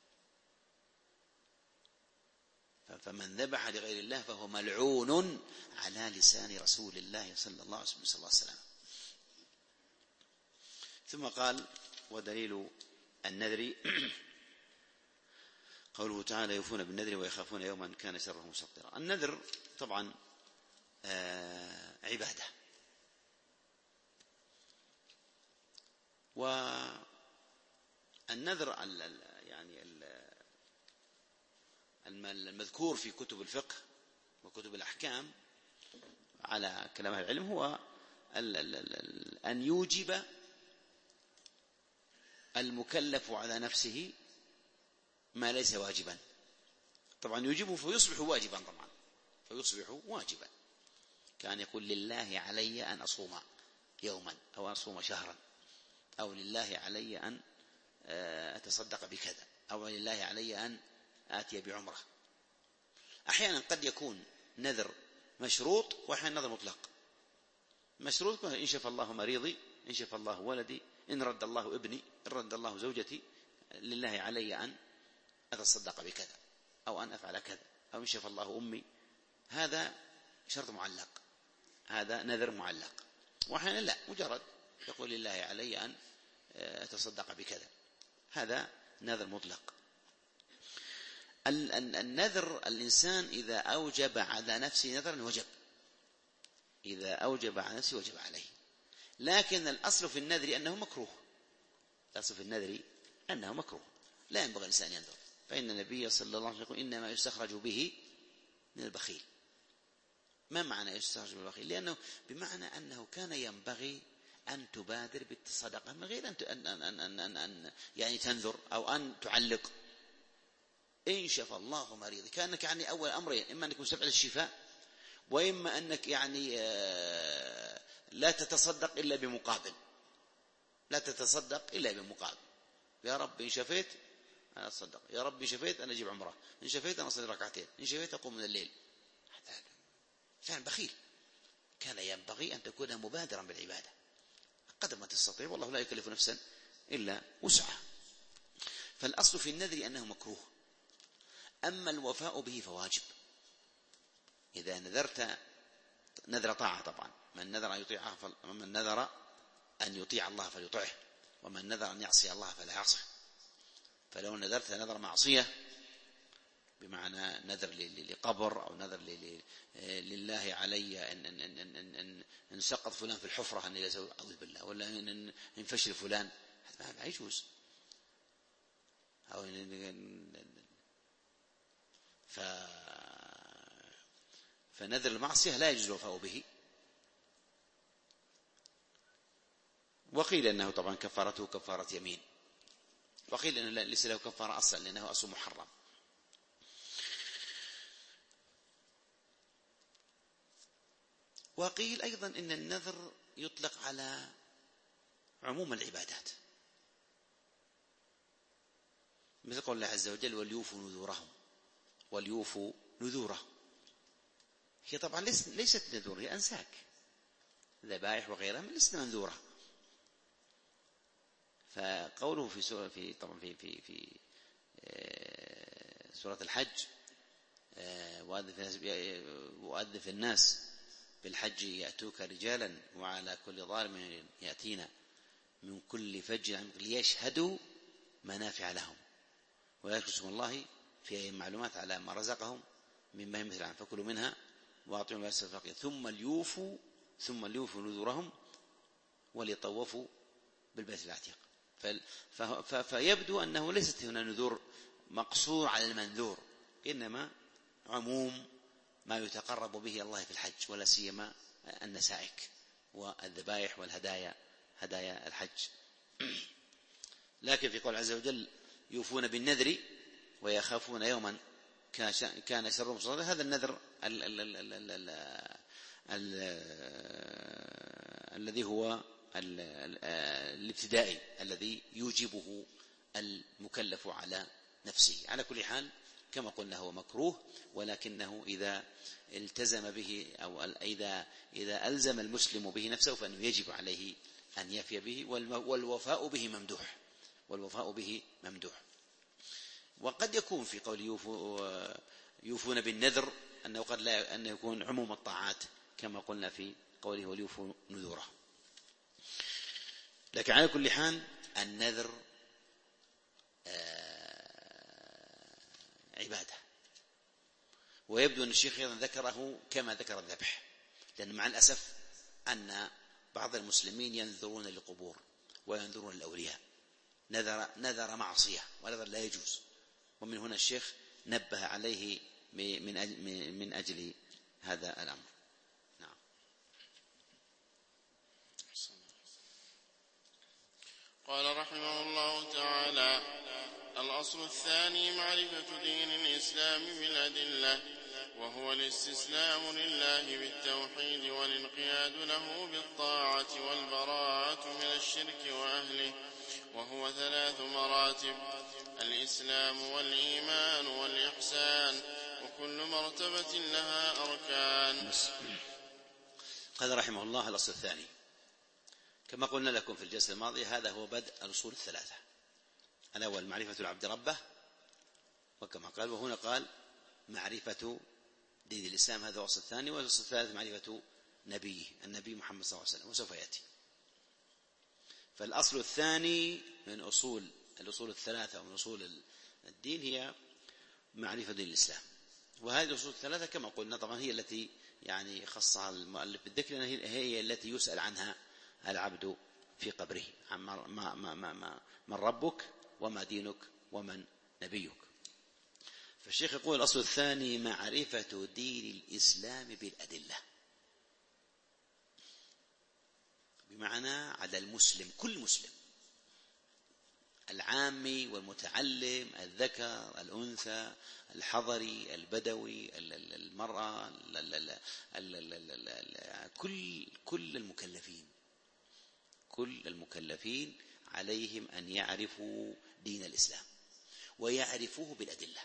C: فمن ذبح لغير الله فهو ملعون على لسان رسول الله صلى الله عليه وسلم. ثم قال ودليل النذر قوله تعالى يوفون بالنذر ويخافون يوما كان شره مستطيرا. النذر طبعا آه عبادة، والنذر يعني المذكور في كتب الفقه وكتب الأحكام على كلام أهل العلم هو أن يوجب المكلف على نفسه ما ليس واجبا. طبعا يوجبه فيصبح واجبا، طبعا فيصبح واجبا. كان يقول لله علي أن أصوم يوما أو أصوم شهرا، أو لله علي أن أتصدق بكذا، أو لله علي أن آتي بعمرة. أحيانا قد يكون نذر مشروط وأحيانا نذر مطلق. مشروط إن شفى الله مريضي، إن شفى الله ولدي، إن رد الله ابني، إن رد الله زوجتي، لله علي أن أتصدق بكذا أو أن أفعل كذا، أو إن شفى الله أمي. هذا شرط معلق، هذا نذر معلق. وأحيانا لا، مجرد يقول لله علي أن أتصدق بكذا، هذا نذر مطلق. النذر الإنسان إذا أوجب على نفسه نذرا وجب، إذا أوجب على نفسه وجب عليه. لكن الأصل في النذر أنه مكروه، الأصل في النذر أنه مكروه، لا ينبغي الإنسان ينذر. فإن النبي صلى الله عليه وسلم يقول إنما يستخرج به من البخيل، ما معنى يستخرج بالبخيل؟ لأنه بمعنى أنه كان ينبغي أن تبادر بالصدقة من غير أن, أن, أن, أن, أن, أن يعني تنذر أو أن تعلق. إن شفى الله مريض، كأنك يعني أول أمرين: إما أنك مسبب للشفاء، وإما أنك يعني لا تتصدق إلا بمقابل، لا تتصدق إلا بمقابل. يا رب إن شفيت أنا أتصدق، يا رب إن شفيت أنا أجيب عمره، إن شفيت أنا أصلي ركعتين، إن شفيت أقوم من الليل. فعلا بخيل. كان ينبغي أن تكون مبادرا بالعبادة قدر ما تستطيع، والله لا يكلف نفسا إلا وسعها. فالأصل في النذر أنه مكروه، أما الوفاء به فواجب. إذا نذرت نذر طاعة، طبعا من نذر أن يطيع من نذر أن يطيع الله فليطعه، ومن نذر أن يعصي الله فلا يعصه. فلو نذرت نذر معصية بمعنى نذر لقبر أو نذر لله علي أن, أن, أن, أن, أن, أن سقط فلان في الحفرة أن أعوذ بالله، ولا أن ينفشل فلان، هذا ما يجوز. أو ف... فنذر المعصية لا يجوز الوفاء به. وقيل أنه طبعا كفارته كفارة يمين، وقيل أنه ليس له كفارة أصلا لأنه أصل محرم. وقيل أيضا إن النذر يطلق على عموم العبادات، مثل قول الله عز وجل: وليوفوا نذورهم، وليوفوا نذورهم. هي طبعا ليست نذور، هي أنساك، ذبائح وغيرها ليست منذورة. فقوله في سورة في طبعا في في في سورة الحج: وأذن في الناس بالحج يأتوك رجالا وعلى كل ضامر يأتينا من كل فج ليشهدوا منافع لهم ويذكروا اسم الله في أيام معلومات على ما رزقهم من بهيمة الأنعام فكلوا منها وأطعموا البائس الفقير ثم ليوفوا ثم ليوفوا نذورهم وليطوفوا بالبيت العتيق. فيبدو أنه ليست هنا نذور مقصور على المنذور، إنما عموم ما يتقرب به الله في الحج، ولا سيما النسائك والذبائح والهدايا، هدايا الحج. لكن في قول عز وجل: يوفون بالنذر ويخافون يوما كان شره مستطيرا، هذا النذر ال ال ال ال ال ال ال الذي هو ال ال الابتدائي الذي يوجبه المكلف على نفسه. على كل حال كما قلنا هو مكروه، ولكنه إذا التزم به أو إذا إذا ألزم المسلم به نفسه فإنه يجب عليه أن يفي به، والوفاء به ممدوح، والوفاء به ممدوح. وقد يكون في قول يوفو يوفون بالنذر أنه قد لا أنه يكون عموم الطاعات كما قلنا في قوله وليوفوا نذوره. لكن على كل حال النذر عبادة، ويبدو أن الشيخ أيضا ذكره كما ذكر الذبح، لأن مع الأسف أن بعض المسلمين ينذرون للقبور وينذرون للأولياء نذر, نذر معصية ونذر لا يجوز، ومن هنا الشيخ نبه عليه من أجل, من أجل هذا الأمر. نعم.
B: قال رحمه الله تعالى: الأصل الثاني معرفة دين الإسلام بالأدلة، وهو الاستسلام لله بالتوحيد والانقياد له بالطاعة والبراءة من الشرك وأهله، وهو ثلاث مراتب: الإسلام والإيمان والإحسان، وكل مرتبة لها أركان.
C: قال رحمه الله: الأصل الثاني كما قلنا لكم في الجلسة الماضية هذا هو بدء الأصول الثلاثة. الأول معرفة العبد ربه، وكما قال وهنا قال معرفة دين الإسلام، هذا الأصل الثاني. والأصل الثالث معرفة نبيه النبي محمد صلى الله عليه وسلم، وسوف يأتي. فالأصل الثاني من أصول الأصول الثلاثة ومن أصول الدين هي معرفة دين الإسلام. وهذه الأصول الثلاثة كما قلنا طبعا هي التي يعني خصها المؤلف بالذكر، لأنها هي التي يسأل عنها العبد في قبره: عن ما ما ما ما من ربك وما دينك ومن نبيك. فالشيخ يقول الأصل الثاني معرفة دين الإسلام بالأدلة، بمعنى على المسلم، كل مسلم، العامي والمتعلم، الذكر الأنثى، الحضري البدوي، المرأة، كل كل المكلفين كل المكلفين عليهم أن يعرفوا دين الإسلام ويعرفوه بالأدلة،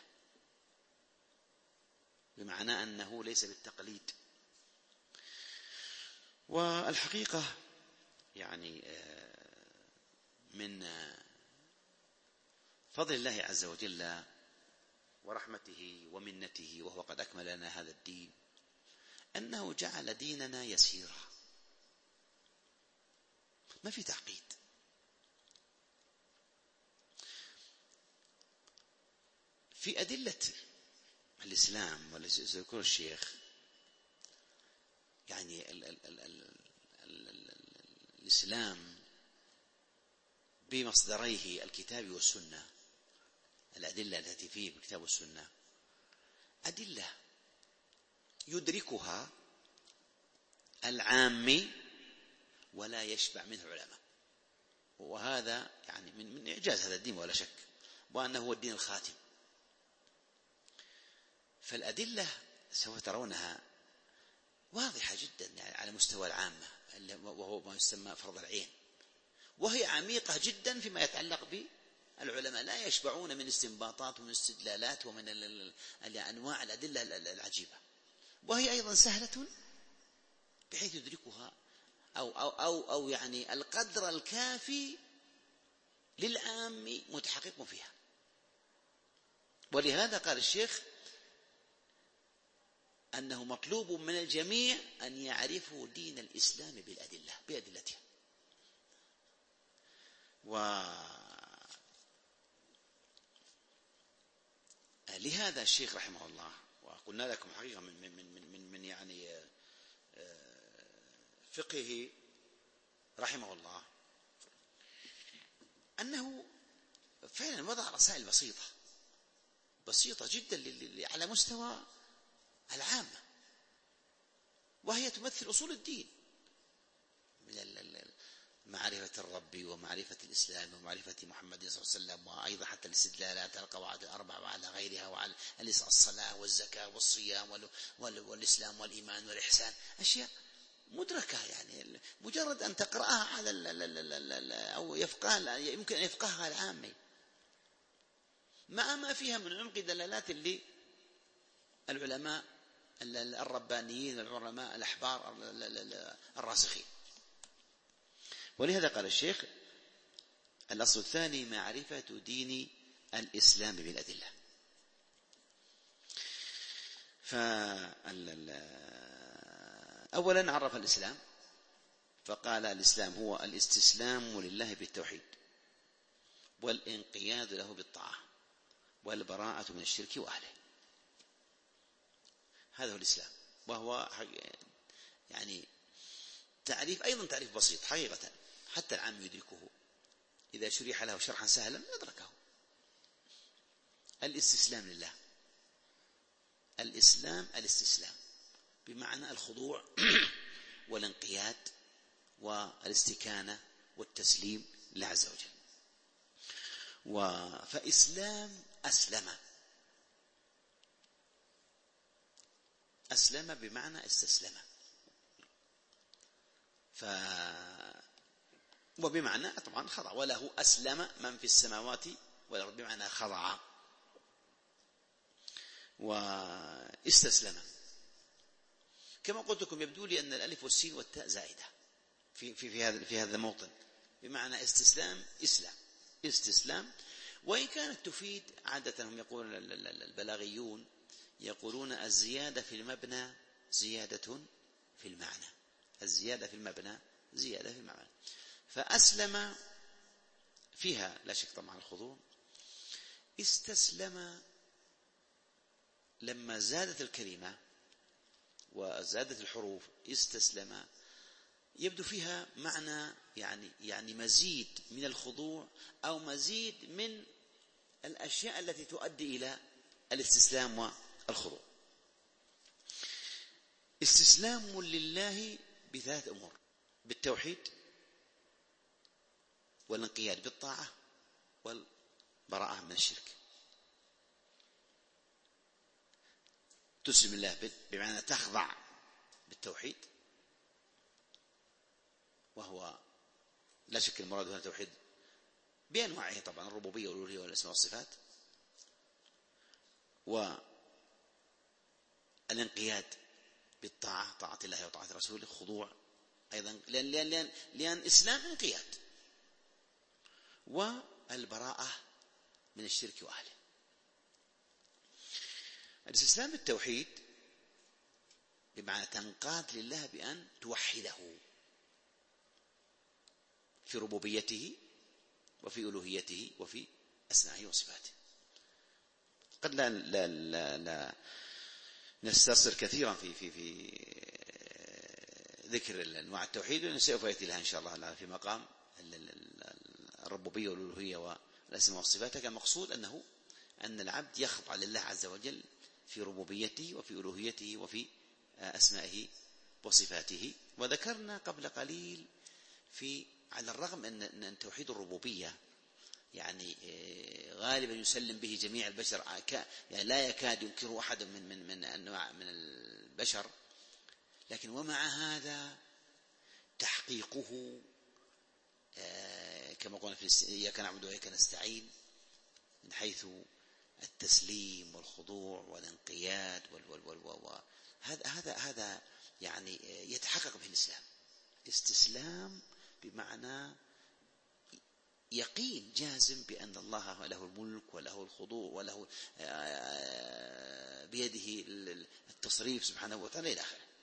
C: بمعنى أنه ليس بالتقليد. والحقيقة يعني من فضل الله عز وجل ورحمته ومنته، وهو قد أكمل لنا هذا الدين، أنه جعل ديننا يسيرا، ما في تعقيد. في أدلة الإسلام والذي يذكر الشيخ يعني ال ال ال ال ال ال الإسلام بمصدريه الكتاب والسنة، الأدلة التي فيه بالكتاب والسنة أدلة يدركها العامي ولا يشبع منه العلماء، وهذا يعني من من إعجاز هذا الدين ولا شك، وأنه هو الدين الخاتم. فالأدلة سوف ترونها واضحة جدا يعني على مستوى العامة، وهو ما يسمى فرض العين، وهي عميقة جدا فيما يتعلق بالعلماء، لا يشبعون من استنباطات ومن استدلالات ومن أنواع الأدلة العجيبة، وهي أيضا سهلة بحيث يدركها أو, أو, أو, أو يعني القدر الكافي للعام متحقق فيها. ولهذا قال الشيخ أنه مطلوب من الجميع أن يعرفوا دين الإسلام بالأدلة بأدلتها. ولهذا الشيخ رحمه الله، وقلنا لكم حقيقة من, من, من, من, من يعني فقهه رحمه الله أنه فعلا وضع رسائل بسيطة بسيطة جدا على مستوى العامة، وهي تمثل أصول الدين من معرفة الرب ومعرفة الإسلام ومعرفة محمد صلى الله عليه وسلم، وأيضا حتى الاستدلالات على القواعد الأربع وعلى غيرها، وعلى الصلاة والزكاة والصيام والإسلام والإيمان والإحسان، أشياء مدركة يعني مجرد أن تقرأها على أو يفقهها، يمكن أن يفقهها العامي مع ما فيها من عمق دلالات اللي العلماء الربانيين والعلماء الأحبار الراسخين. ولهذا قال الشيخ الأصل الثاني معرفة دين الإسلام بالأدلة. فأولا عرف الإسلام فقال الإسلام هو الاستسلام لله بالتوحيد والانقياد له بالطاعة والبراءة من الشرك وأهله. هذا هو الإسلام، وهو يعني تعريف أيضا تعريف بسيط حقيقة حتى العام يدركه إذا شرح له شرحا سهلا يدركه. الاستسلام لله، الإسلام الاستسلام بمعنى الخضوع والانقياد والاستكانة والتسليم لله عز وجل. فإسلام أسلم، أسلم بمعنى استسلم، ف وبمعنى طبعا خضع، وله أسلم من في السماوات والأرض بمعنى خضع واستسلم. كما قلت لكم يبدو لي أن الألف والسين والتاء زائدة في في في هذا في هذا الموطن، بمعنى استسلام إسلام استسلام، وإن كانت تفيد عادة هم يقولون البلاغيون يقولون الزيادة في المبنى زيادة في المعنى، الزيادة في المبنى زيادة في المعنى. فأسلم فيها لا شك طبعا الخضوع، استسلم لما زادت الكلمة وزادت الحروف استسلم يبدو فيها معنى يعني يعني مزيد من الخضوع أو مزيد من الأشياء التي تؤدي إلى الاستسلام والخضوع. استسلام لله بثلاث أمور: بالتوحيد، والانقياد بالطاعة، والبراءة من الشرك. تسلم الله بمعنى تخضع بالتوحيد، وهو لا شك المراد هنا التوحيد بأنواعه طبعا، الربوبية والألوهية والأسماء والصفات، والانقياد بالطاعة، طاعة الله وطاعة رسوله، خضوع أيضا لأن, لأن, لأن, لأن إسلام انقياد، والبراءة من الشرك وأهله. الاستسلام بالتوحيد بمعنى تنقاد لله بأن توحده في ربوبيته وفي ألوهيته وفي أسمائه وصفاته. قد لا, لا, لا, لا نسترسل كثيرا في, في, في ذكر أنواع التوحيد، لأنه سوف يأتي لها إن شاء الله في مقام الربوبية والألوهية والأسماء والصفات. كان مقصود أنه أن العبد يخضع لله عز وجل في ربوبيته وفي ألوهيته وفي أسمائه وصفاته. وذكرنا قبل قليل في على الرغم أن توحيد الربوبية يعني غالبا يسلم به جميع البشر، يعني لا يكاد ينكره أحد من من من أنواع من البشر، لكن ومع هذا تحقيقه كما قلنا في إياك نعبد وإياك نستعين من حيث التسليم والخضوع والانقياد وال وال وال وال هذا هذا هذا يعني يتحقق به الإسلام. استسلام بمعنى يقين جازم بأن الله له الملك وله الخضوع وله بيده التصريف سبحانه وتعالى إلى آخره،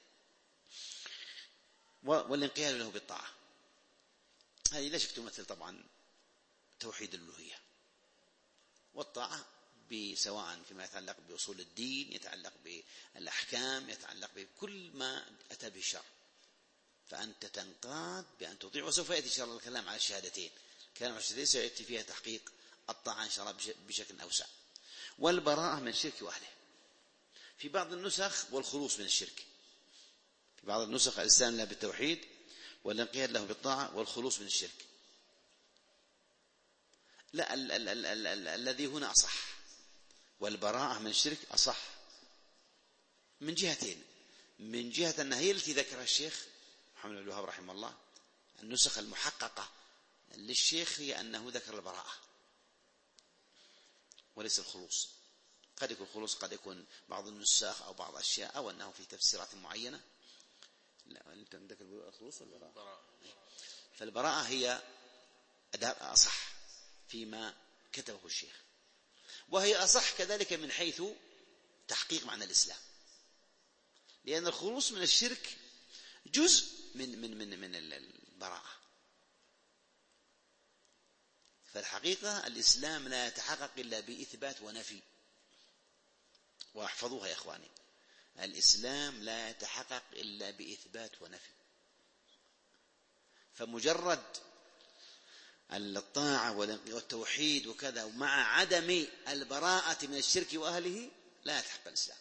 C: والانقياد له بالطاعة. هذه لا شك تمثل طبعا توحيد الألوهية، والطاعة سواء فيما يتعلق بأصول الدين، يتعلق بالأحكام، يتعلق بكل ما أتى به الشرع، فأنت تنقاد بأن تطيع. وسوف يأتي إن شاء الله الكلام على الشهادتين، كلام على الشهادتين سيأتي فيها تحقيق الطاعة إن شاء الله بشكل أوسع. والبراءة من الشرك وأهله في بعض النسخ، والخلوص من الشرك في بعض النسخ، الإسلام له بالتوحيد والانقياد له بالطاعة والخلوص من الشرك. لا ال ال ال ال ال الذي هنا أصح، والبراءة من الشرك أصح من جهتين: من جهة أن هي التي ذكرها الشيخ محمد بن الوهاب رحمه الله، النسخ المحققة للشيخ هي أنه ذكر البراءة وليس الخلوص. قد يكون الخلوص، قد يكون بعض النساخ أو بعض الأشياء، أو أنه في تفسيرات معينة. لا، أنت عندك الخلوص والبراءة. فالبراءة هي أداء أصح فيما كتبه الشيخ، وهي أصح كذلك من حيث تحقيق معنى الإسلام، لأن الخلوص من الشرك جزء من من من من البراءة. فالحقيقة الإسلام لا يتحقق إلا بإثبات ونفي. واحفظوها يا إخواني، الإسلام لا يتحقق إلا بإثبات ونفي. فمجرد الطاعة والتوحيد وكذا ومع عدم البراءة من الشرك وأهله لا يتحقق الإسلام.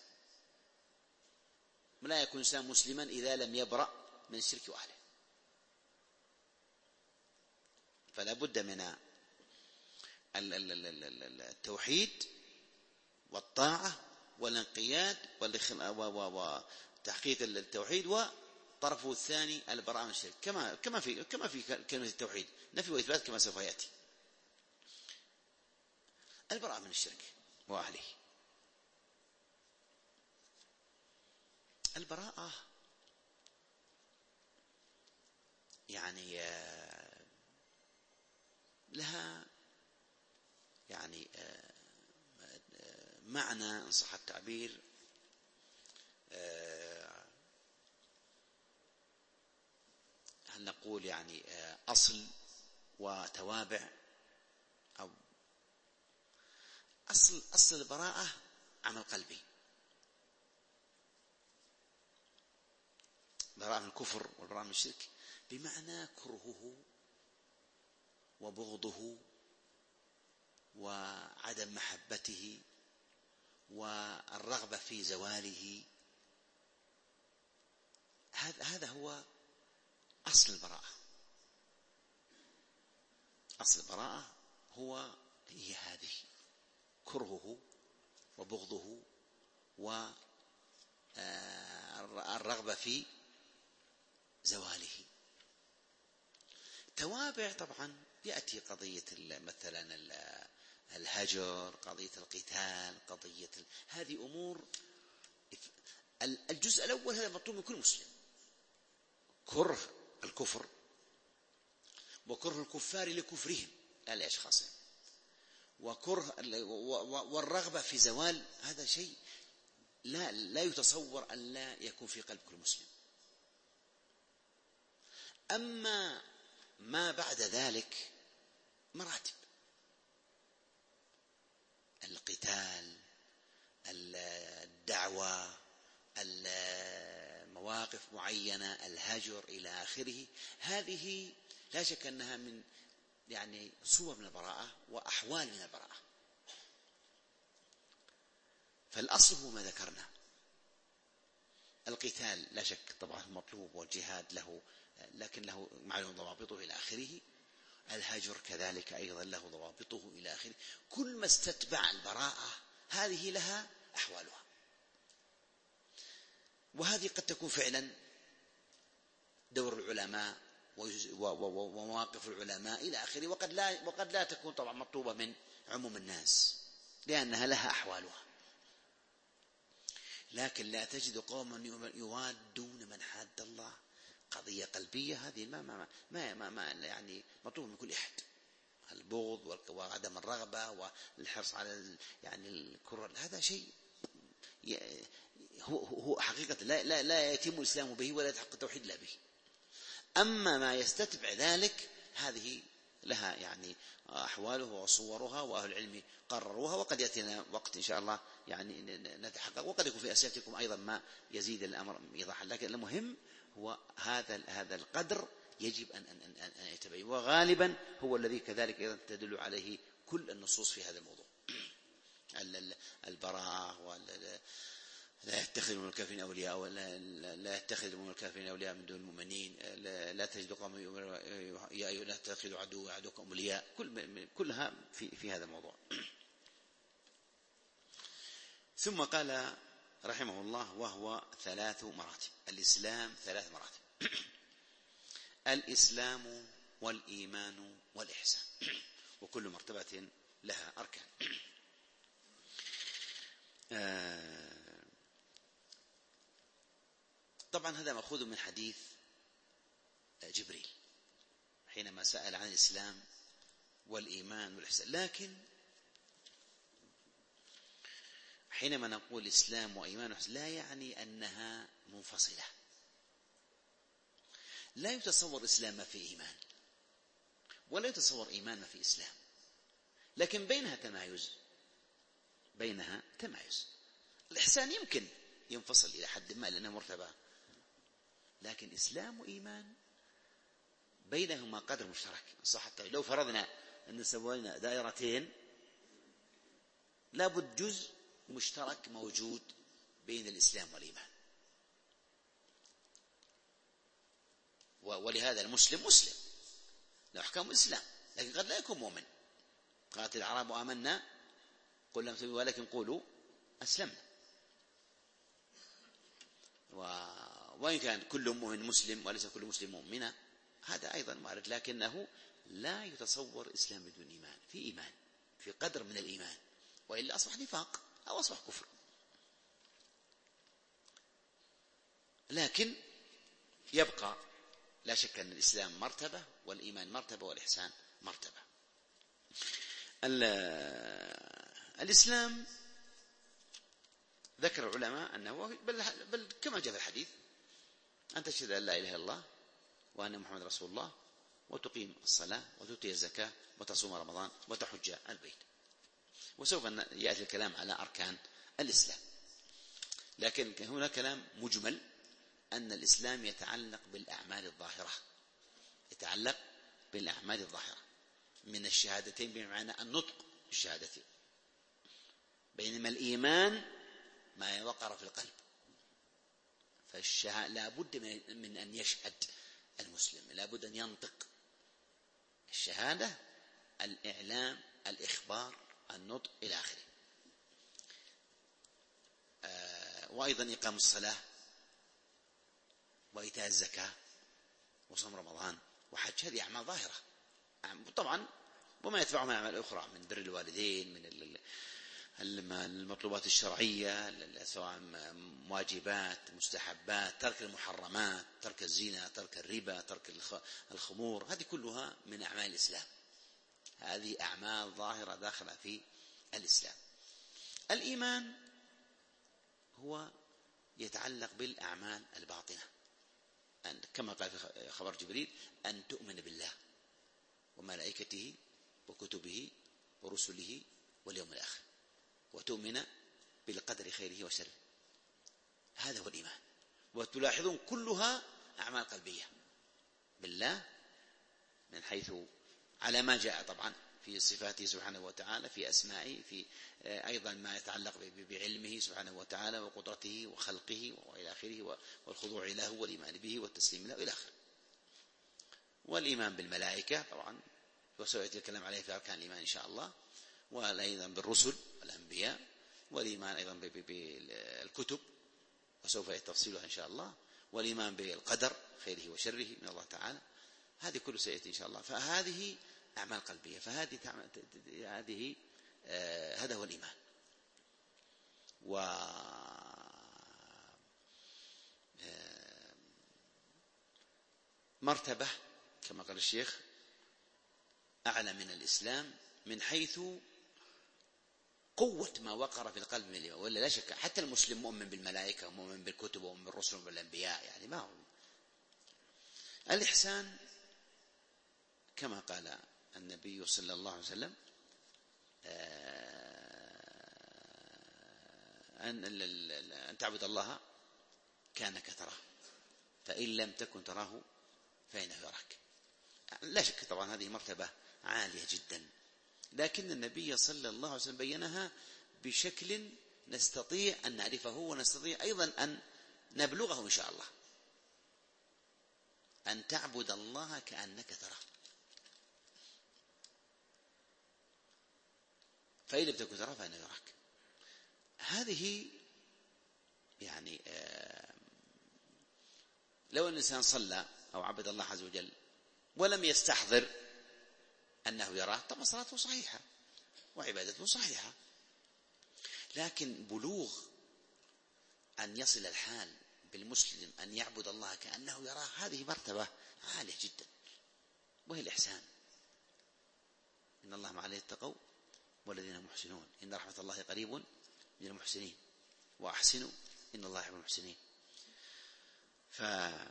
C: لا يكون الإنسان مسلما إذا لم يبرأ من الشرك وأهله. فلا بد من التوحيد والطاعة والانقياد وتحقيق التوحيد، وطرفه الثاني البراءة من الشرك، كما كما في كما في كلمة التوحيد نفي وإثبات كما سوف يأتي. البراءة من الشرك وأهله. البراءة يعني لها يعني معنى إن صح التعبير هل نقول يعني أصل وتوابع، أو أصل أصل البراءة عمل قلبي، براءة من الكفر والبراءة من الشرك بمعنى كرهه وبغضه وعدم محبته والرغبة في زواله. هذا هذا هو أصل البراءة. أصل البراءة هو هي هذه: كرهه وبغضه والرغبة في زواله. توابع طبعا يأتي قضية مثلا الهجر، قضية القتال، قضية ال... هذه أمور. الجزء الأول هذا مطلوب من كل مسلم: كره الكفر وكره الكفار لكفرهم لا لأشخاصهم، وكره والرغبة في زوال. هذا شيء لا لا يتصور أن لا يكون في قلب كل مسلم. أما ما بعد ذلك مراتب: القتال، الدعوة، المواقف معينة، الهجر إلى آخره. هذه لا شك أنها من يعني صور من البراءة وأحوال من البراءة. فالأصل هو ما ذكرنا: القتال لا شك طبعا مطلوب، والجهاد له لكن له معلوم ضوابطه إلى آخره. الهجر كذلك أيضا له ضوابطه إلى آخره. كل ما استتبع البراءة هذه لها أحوالها، وهذه قد تكون فعلا دور العلماء ومواقف العلماء إلى آخره، وقد لا وقد لا تكون طبعا مطلوبة من عموم الناس لأنها لها أحوالها. لكن لا تجد قوما يوادون من حاد الله. قضية قلبية هذه ما ما ما ما, ما يعني مطلوب من كل أحد: البغض وعدم الرغبة والحرص على يعني الكرة. هذا شيء هو هو حقيقة لا لا لا يتم الإسلام به ولا يتحقق التوحيد لا به. أما ما يستتبع ذلك هذه لها يعني أحوالها وصورها، وأهل العلم قرروها، وقد يأتينا وقت إن شاء الله يعني نتحقق، وقد يكون في أسئلتكم أيضا ما يزيد الأمر إيضاحا. لكن المهم هو هذا هذا القدر يجب أن أن أن, أن يتبين، وغالبا هو الذي كذلك أيضا تدل عليه كل النصوص في هذا الموضوع: البراءة، ولا لا يتخذ من الكافرين أولياء، ولا لا يتخذ من الكافرين أولياء من دون المؤمنين، لا تجد قوم يا أيها لا تتخذوا عدو عدوكم أولياء. كل كلها في في هذا الموضوع. ثم قال رحمه الله: وهو ثلاث مراتب. الإسلام ثلاث مراتب: الإسلام والإيمان والإحسان، وكل مرتبة لها أركان. آه طبعا هذا مأخوذ من حديث جبريل حينما سأل عن الإسلام والإيمان والإحسان. لكن حينما نقول إسلام وإيمان وإحسان لا يعني أنها منفصلة. لا يتصور إسلام ما في إيمان، ولا يتصور إيمان ما في إسلام، لكن بينها تمايز. بينها تمايز. الإحسان يمكن ينفصل إلى حد ما لأنها مرتبة، لكن إسلام وإيمان بينهما قدر مشترك. صح، حتى لو فرضنا أن سوينا دائرتين لابد جزء مشترك موجود بين الإسلام والإيمان. ولهذا المسلم مسلم له أحكام الإسلام، لكن قد لا يكون مؤمن. قالت الأعراب آمنا قل لم تؤمنوا ولكن قولوا أسلمنا. وإن كان كل مؤمن مسلم وليس كل مسلم مؤمنا هذا أيضا وارد، لكنه لا يتصور إسلام بدون إيمان. في إيمان، في قدر من الإيمان، وإلا أصبح نفاق أو أصبح كفر. لكن يبقى لا شك أن الإسلام مرتبة، والإيمان مرتبة، والإحسان مرتبة. الإسلام ذكر العلماء أنه بل, بل كما جاء في الحديث: أن تشهد أن لا إله إلا الله وأن محمد رسول الله، وتقيم الصلاة، وتؤتي الزكاة، وتصوم رمضان، وتحج البيت. وسوف يأتي الكلام على أركان الإسلام، لكن هنا كلام مجمل أن الإسلام يتعلق بالأعمال الظاهرة، يتعلق بالأعمال الظاهرة من الشهادتين، بمعنى النطق بالشهادتين، بينما الإيمان ما وقر في القلب. فالشهادة لا بد من أن يشهد المسلم، لا بد أن ينطق. الشهادة الإعلام، الإخبار، النطق إلى آخره. آه وأيضا إقام الصلاة وإيتاء الزكاة وصوم رمضان وحج، هذه أعمال ظاهرة طبعا، وما يتبعها من أعمال أخرى من بر الوالدين، من المطلوبات الشرعية سواء واجبات، مستحبات، ترك المحرمات، ترك الزنا، ترك الربا، ترك الخمور، هذه كلها من أعمال الإسلام. هذه أعمال ظاهرة داخلة في الإسلام. الإيمان هو يتعلق بالأعمال الباطنة، كما قال في خبر جبريل: أن تؤمن بالله وملائكته وكتبه ورسله واليوم الآخر، وتؤمن بالقدر خيره وشره. هذا هو الإيمان. وتلاحظون كلها أعمال قلبية بالله، من حيث على ما جاء طبعا في صفاته سبحانه وتعالى، في أسمائه، في أيضا ما يتعلق بعلمه سبحانه وتعالى وقدرته وخلقه وإلى آخره، والخضوع له والإيمان به والتسليم له إلى آخره. والإيمان بالملائكة طبعا وسيأتي الكلام عليه في أركان الإيمان إن شاء الله، وأيضا بالرسل والأنبياء، والإيمان أيضا بالكتب وسوف يتفصيلها إن شاء الله، والإيمان بالقدر خيره وشره من الله تعالى. هذه كله سيأتي إن شاء الله. فهذه أعمال قلبية، فهذه هذه آه هذا هو الإيمان. و آه مرتبة كما قال الشيخ أعلى من الإسلام من حيث قوة ما وقر في القلب من الإيمان. ولا لا شك حتى المسلم مؤمن بالملائكة ومؤمن بالكتب ومؤمن بالرسل ومؤمن بالأنبياء، يعني ما هو. الإحسان كما قال النبي صلى الله عليه وسلم: أن تعبد الله كأنك تراه فإن لم تكن تراه فإنه يراك. لا شك طبعا هذه مرتبة عالية جدا، لكن النبي صلى الله عليه وسلم بينها بشكل نستطيع أن نعرفه، ونستطيع أيضا أن نبلغه إن شاء الله. أن تعبد الله كأنك تراه فإن لم تكن تراه فإنه يراك. هذه يعني لو الإنسان صلى أو عبد الله عز وجل ولم يستحضر أنه يراه، طبعا صلاته صحيحة وعبادته صحيحة، لكن بلوغ أن يصل الحال بالمسلم أن يعبد الله كأنه يراه، هذه مرتبة عالية جدا، وهي الإحسان. إن الله مع الذين اتقوا والذين محسنون، إن رحمة الله قريب من المحسنين، وأحسنوا إن الله يحب المحسنين. فإذا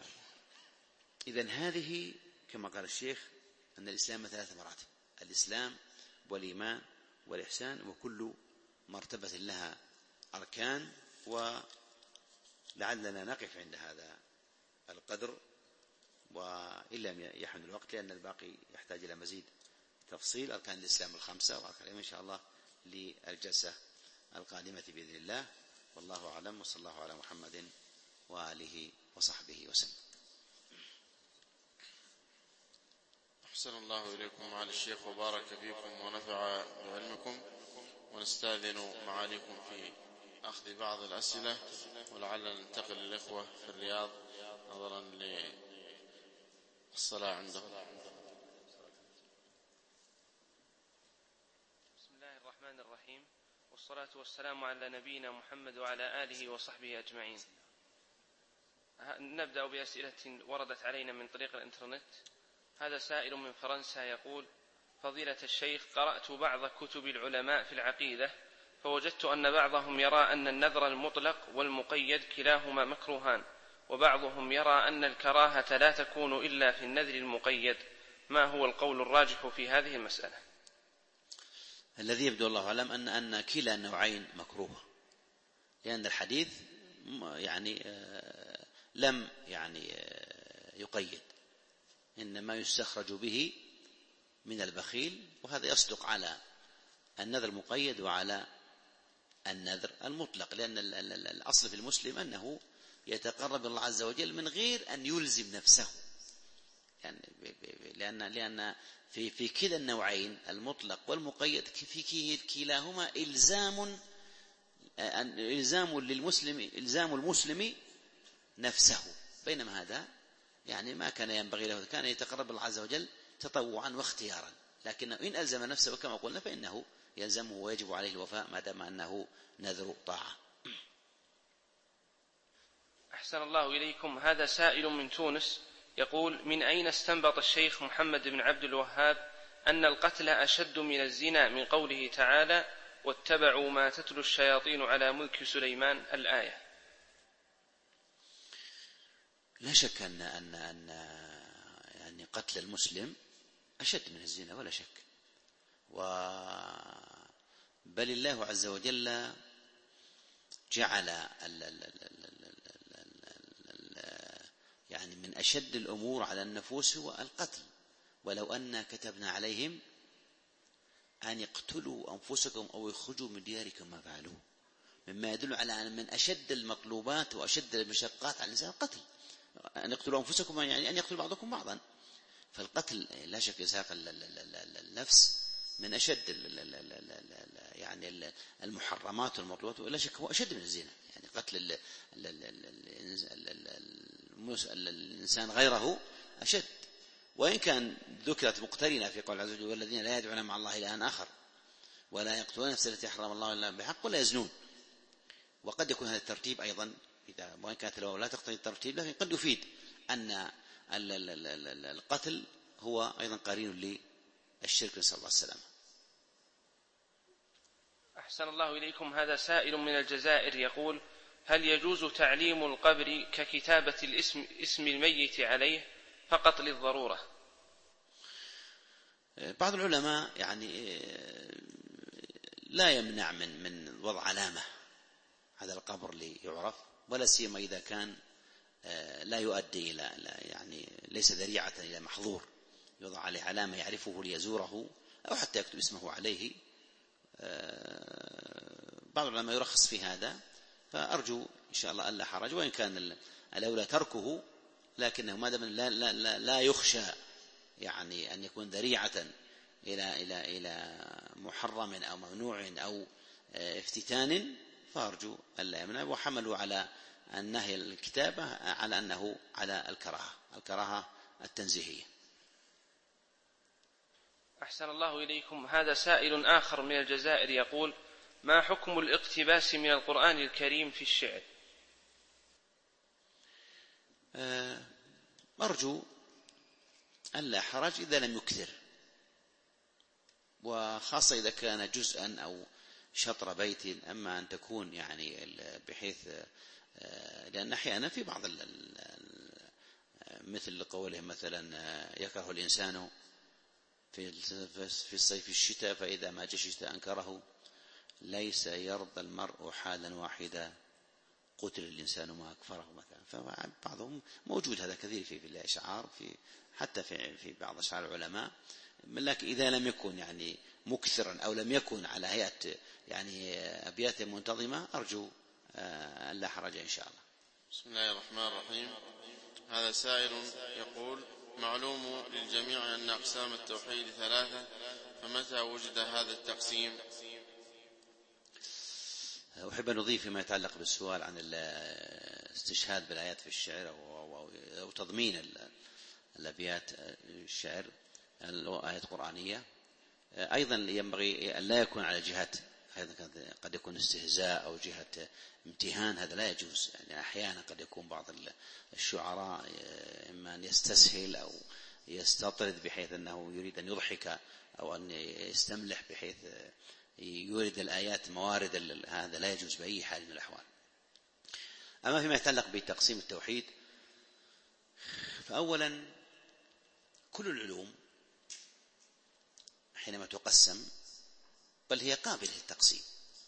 C: هذه كما قال الشيخ أن الإسلام ثلاث مراتب: الإسلام والإيمان والإحسان، وكل مرتبة لها أركان. ولعلنا نقف عند هذا القدر، وإن لم يحن الوقت، لأن الباقي يحتاج إلى مزيد تفصيل. أركان الإسلام الخمسة وأركان الإيمان إن شاء الله للجلسة القادمة بإذن الله. والله أعلم، وصلى الله على محمد وآله وصحبه وسلم.
B: أحسن الله إليكم معالي الشيخ وبارك فيكم ونفع بعلمكم، ونستأذن معاليكم في أخذ بعض الأسئلة، ولعلنا ننتقل للإخوة في الرياض نظرا للصلاة عندهم.
D: بسم الله الرحمن الرحيم، والصلاة والسلام على نبينا محمد وعلى آله وصحبه أجمعين. نبدأ بأسئلة وردت علينا من طريق الإنترنت. هذا سائل من فرنسا يقول: فضيلة الشيخ، قرأت بعض كتب العلماء في العقيدة، فوجدت أن بعضهم يرى أن النذر المطلق والمقيد كلاهما مكروهان، وبعضهم يرى أن الكراهة لا تكون إلا في النذر المقيد. ما هو القول الراجح في هذه المسألة؟
C: الذي يبدو الله أعلم أن أن كلا النوعين مكروه، لأن الحديث يعني لم يعني يقيد، إنما يستخرج به من البخيل، وهذا يصدق على النذر المقيد وعلى النذر المطلق، لأن الأصل في المسلم أنه يتقرب إلى الله عز وجل من غير أن يلزم نفسه، يعني لأن لأن في في كلا النوعين المطلق والمقيد في كلاهما إلزام إلزام للمسلم إلزام المسلم نفسه، بينما هذا يعني ما كان ينبغي له، كان يتقرب الله عز وجل تطوعا واختيارا، لكن إن ألزم نفسه كما قلنا فإنه يلزمه ويجب عليه الوفاء ما دام أنه نذر طاعة.
D: أحسن الله إليكم. هذا سائل من تونس يقول: من أين استنبط الشيخ محمد بن عبد الوهاب أن القتل أشد من الزنا من قوله تعالى: واتبعوا ما تتلو الشياطين على ملك سليمان الآية؟
C: لا شك أن أن أن يعني قتل المسلم أشد من الزنا ولا شك، بل الله عز وجل جعل ال ال يعني من أشد الأمور على النفوس هو القتل، ولو أن كتبنا عليهم أن يقتلوا أنفسكم أو يخرجوا من دياركم ما فعلوه، مما يدل على أن من أشد المطلوبات وأشد المشقات على الإنسان القتل. أن يقتلوا أنفسكم يعني أن يقتلوا بعضكم بعضا، فالقتل لا شك يساق النفس من أشد يعني المحرمات والمطلوبات، ولا شك هو أشد من الزنا. يعني قتل الإنسان غيره أشد، وإن كان ذكرت مقترنة في قول عز وجل: والذين لا يدعون مع الله إلها آخر ولا يقتلون نفسا التي حرم الله إلا بحق ولا يزنون. وقد يكون هذا الترتيب أيضا إذا وإن كانت الواو لا تقتضي الترتيب، لكن قد يفيد أن القتل هو أيضا قرين للشرك، نسأل الله السلامة.
D: أحسن الله إليكم. هذا سائل من الجزائر يقول: هل يجوز تعليم القبر ككتابة الاسم اسم الميت عليه فقط للضرورة؟
C: بعض العلماء يعني لا يمنع من من وضع علامة على القبر ليعرف، ولا سيما إذا كان لا يؤدي إلى يعني ليس ذريعة إلى محظور، يوضع عليه علامة يعرفه ليزوره أو حتى يكتب اسمه عليه. بعض العلماء يرخص في هذا، فأرجو إن شاء الله ألا حرج، وإن كان الأولى تركه، لكنه ما دام لا, لا, لا, لا يخشى يعني أن يكون ذريعة إلى إلى إلى محرم أو ممنوع أو افتتان، فأرجو ألا يمنع. وحملوا على النهي الكتابة على أنه على الكراهة الكراهة التنزيهية.
D: أحسن الله إليكم. هذا سائل آخر من الجزائر يقول: ما حكم الاقتباس من القرآن الكريم في الشعر؟
C: أرجو ألا حرج إذا لم يكثر، وخاصة إذا كان جزءا أو شطر بيت. أما أن تكون يعني بحيث لأن أحيانا في بعض مثل قولهم مثلا: يكره الإنسان في الصيف الشتاء فإذا ما جاء الشتاء أنكره، ليس يرضى المرء حالا واحدا قتل الإنسان ما أكفره مثلا. فبعضهم موجود هذا كثير في في الأشعار، في حتى في في بعض أشعار العلماء، لكن إذا لم يكن يعني مكثرا أو لم يكن على هيئة يعني أبيات منتظمة أرجو ألا حرج إن شاء الله.
B: بسم الله الرحمن الرحيم. هذا سائل يقول: معلوم للجميع أن أقسام التوحيد ثلاثة، فمتى وجد هذا التقسيم؟
C: أحب أن أضيف فيما يتعلق بالسؤال عن الاستشهاد بالآيات في الشعر أو تضمين الأبيات الشعر آيات قرآنية، أيضا ينبغي أن لا يكون على جهات، أيضا قد يكون استهزاء أو جهة امتهان، هذا لا يجوز. يعني أحيانا قد يكون بعض الشعراء إما أن يستسهل أو يستطرد بحيث أنه يريد أن يضحك أو أن يستملح بحيث يورد الآيات موارد، هذا لا يجوز بأي حال من الأحوال. أما فيما يتعلق بتقسيم التوحيد، فأولا كل العلوم حينما تقسم بل هي قابلة للتقسيم،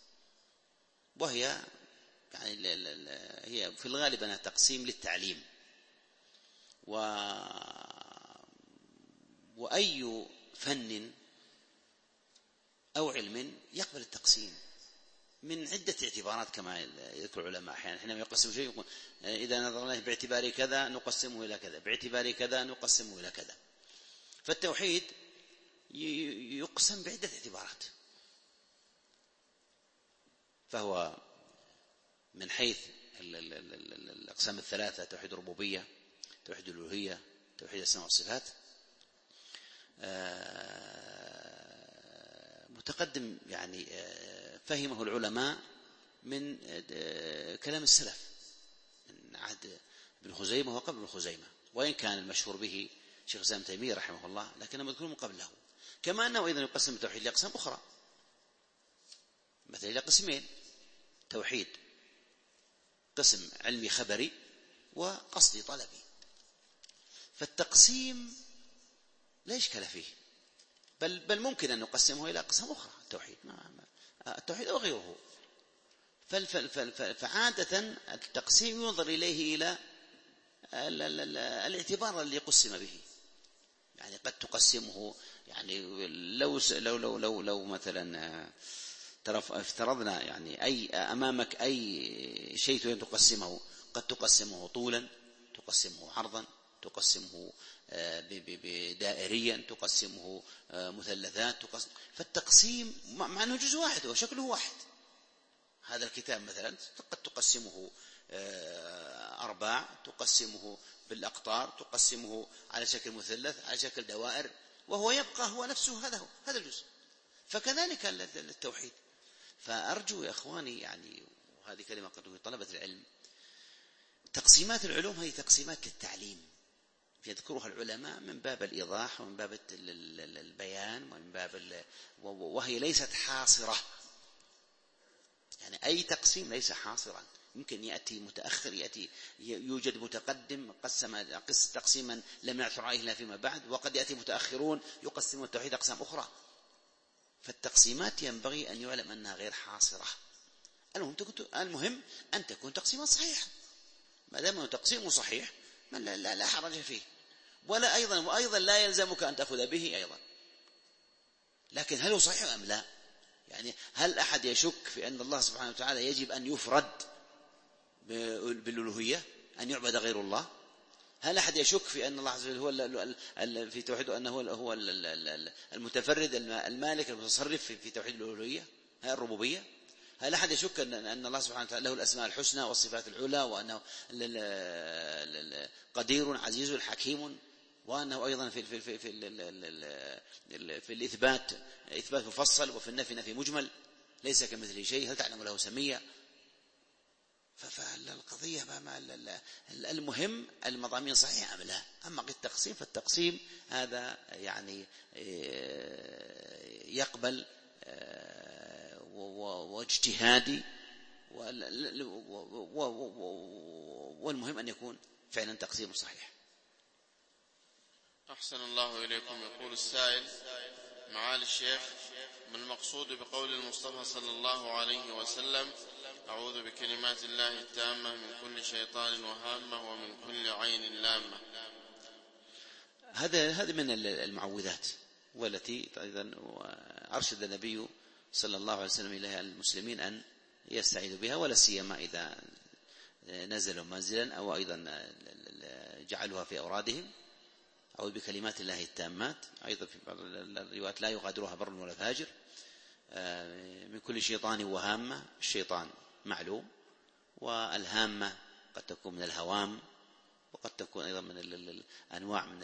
C: وهي يعني هي في الغالب أنها تقسيم للتعليم، و وأي فن أو علم يقبل التقسيم، من عدة اعتبارات كما يذكر العلماء أحيانا حينما يقسم شيء يقول إذا نظرنا باعتبار كذا نقسمه إلى كذا، باعتبار كذا نقسمه إلى كذا. فالتوحيد يقسم بعدة اعتبارات، فهو من حيث الأقسام الثلاثة: توحيد الربوبية، توحيد الألوهية، توحيد الأسماء والصفات، متقدم يعني فهمه العلماء من كلام السلف من عهد ابن خزيمة وقبل ابن خزيمة، وإن كان المشهور به شيخ الإسلام ابن تيمية رحمه الله، لكنه مذكور من قبله. كما أنه أيضا يقسم التوحيد لأقسام أخرى، مثلا إلى قسمين: توحيد قسم علمي خبري وقصدي طلبي. فالتقسيم لا إشكال فيه، بل بل ممكن أن نقسمه إلى أقسام أخرى. التوحيد التوحيد أو غيره. فعادة التقسيم ينظر إليه إلى الاعتبار اللي قسم به. يعني قد تقسمه، يعني لو لو لو لو, لو مثلا افترضنا يعني أي أمامك أي شيء تريد تقسمه، قد تقسمه طولا، تقسمه عرضا، تقسمه بدائريا، تقسمه مثلثات، تقسم. فالتقسيم مع أنه جزء واحد وشكله واحد. هذا الكتاب مثلا قد تقسمه أرباع، تقسمه بالأقطار، تقسمه على شكل مثلث، على شكل دوائر، وهو يبقى هو نفسه. هذا هو هذا الجزء. فكذلك التوحيد. فأرجو يا أخواني، يعني وهذه كلمة قد تقول طلبة العلم، تقسيمات العلوم هذه تقسيمات للتعليم يذكرها العلماء من باب الإيضاح ومن باب البيان ومن باب، وهي ليست حاصرة. يعني أي تقسيم ليس حاصرا، يمكن يأتي متأخر، يأتي يوجد متقدم قسم تقسيما لم يعثر عليه إلا فيما بعد، وقد يأتي متأخرون يقسمون التوحيد أقسام أخرى. فالتقسيمات ينبغي أن يعلم أنها غير حاصرة. المهم أن تكون تقسيما صحيحة. ما دام تقسيم صحيح لا, لا, لا حرج فيه، ولا أيضا وأيضا لا يلزمك أن تأخذ به أيضا. لكن هل هو صحيح أم لا؟ يعني هل أحد يشك في أن الله سبحانه وتعالى يجب أن يفرد بالألوهية، أن يعبد غير الله؟ هل أحد يشك في أن الله عز وجل هو في توحيده أنه هو المتفرد المالك المتصرف في توحيد الألوهية الربوبية؟ هل أحد يشك أن الله سبحانه وتعالى له الأسماء الحسنى والصفات العلى، وأنه قدير عزيز حكيم، وأنه أيضا في في في في, في الإثبات إثبات مفصل، وفي النفي نفي مجمل، ليس كمثله شيء؟ هل تعلم له سمية؟ فالقضية المهم المضامين صحيحة أم لا. أما التقسيم فالتقسيم هذا يعني يقبل واجتهادي، والمهم أن يكون فعلا تقسيم صحيح.
B: أحسن الله إليكم. يقول السائل: معالي الشيخ، ما المقصود بقول المصطفى صلى الله عليه وسلم: أعوذ بكلمات الله التامة من كل شيطان وهامة ومن كل عين لامة؟
C: هذا هذا من المعوذات، والتي أيضا أرشد النبي صلى الله عليه وسلم إليها المسلمين أن يستعيذوا بها، ولا سيما إذا نزلوا منزلا أو أيضا جعلوها في أورادهم. أعوذ بكلمات الله التامات، أيضا في بعض الروايات لا يغادرها بر ولا فاجر. من كل شيطان وهامة، الشيطان معلوم، والهامة قد تكون من الهوام، وقد تكون أيضا من الأنواع من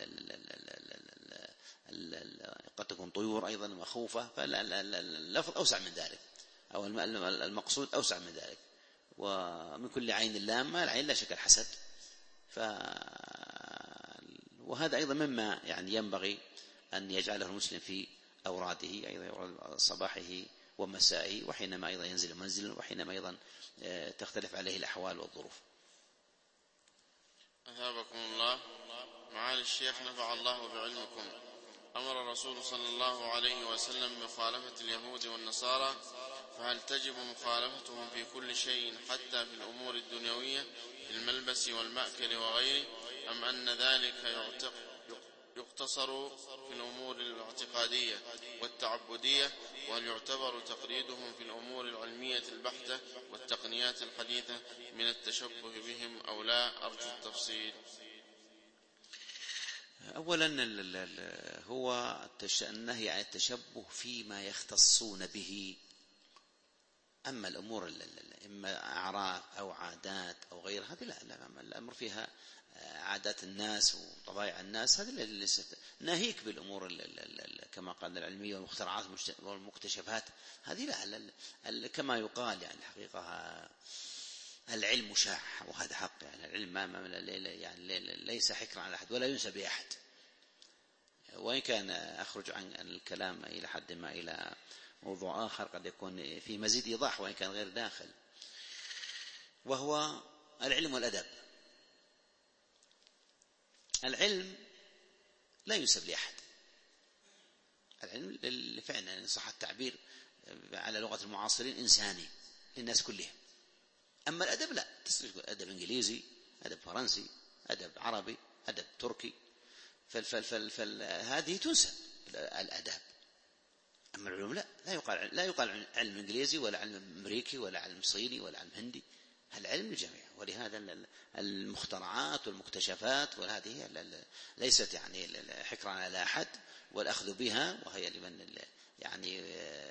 C: قد تكون طيور أيضا مخوفة. فاللفظ أوسع من ذلك، أو المقصود أوسع من ذلك. ومن كل عين لامة، العين لا شك الحسد. ف وهذا أيضا مما يعني ينبغي أن يجعله المسلم في أوراده، أيضا صباحه ومسائه، وحينما أيضا ينزل منزلا، وحينما أيضا تختلف عليه الأحوال والظروف.
B: أثابكم الله. معالي الشيخ نفع الله بعلمكم، أمر الرسول صلى الله عليه وسلم بمخالفة اليهود والنصارى، فهل تجب مخالفتهم في كل شيء حتى في الأمور الدنيوية في الملبس والمأكل وغيره، أم أن ذلك يقتصر في الأمور الاعتقادية والتعبدية، وهل يعتبر تقليدهم في الأمور العلمية البحتة والتقنيات الحديثة من التشبه بهم أو لا؟ أرجو التفصيل.
C: أولا هو النهي عن التشبه فيما يختصون به. أما الأمور إما أعراف أو عادات أو غيرها هذه لا, لا الأمر فيها عادات الناس وطبائع الناس، هذه ليست. ناهيك بالأمور كما قال العلمية والمخترعات والمكتشفات، هذه لا كما يقال يعني الحقيقة العلم شاع، وهذا حق يعني العلم ما يعني ليس حكرا على أحد ولا ينسى بأحد، وإن كان أخرج عن الكلام إلى حد ما إلى موضوع آخر قد يكون في مزيد إيضاح وإن كان غير داخل، وهو العلم والأدب. العلم لا ينسب لأحد، العلم فعلا إن صح التعبير على لغة المعاصرين إنساني للناس كلهم. أما الأدب لا، أدب إنجليزي، أدب فرنسي، أدب عربي، أدب تركي، فهذه تنسب الأداب. أما العلوم لا، لا يقال لا يقال علم إنجليزي ولا علم أمريكي ولا علم صيني ولا علم هندي، العلم الجميع. ولهذا المخترعات والمكتشفات وهذه ليست يعني حكرا على أحد والأخذ بها، وهي لمن يعني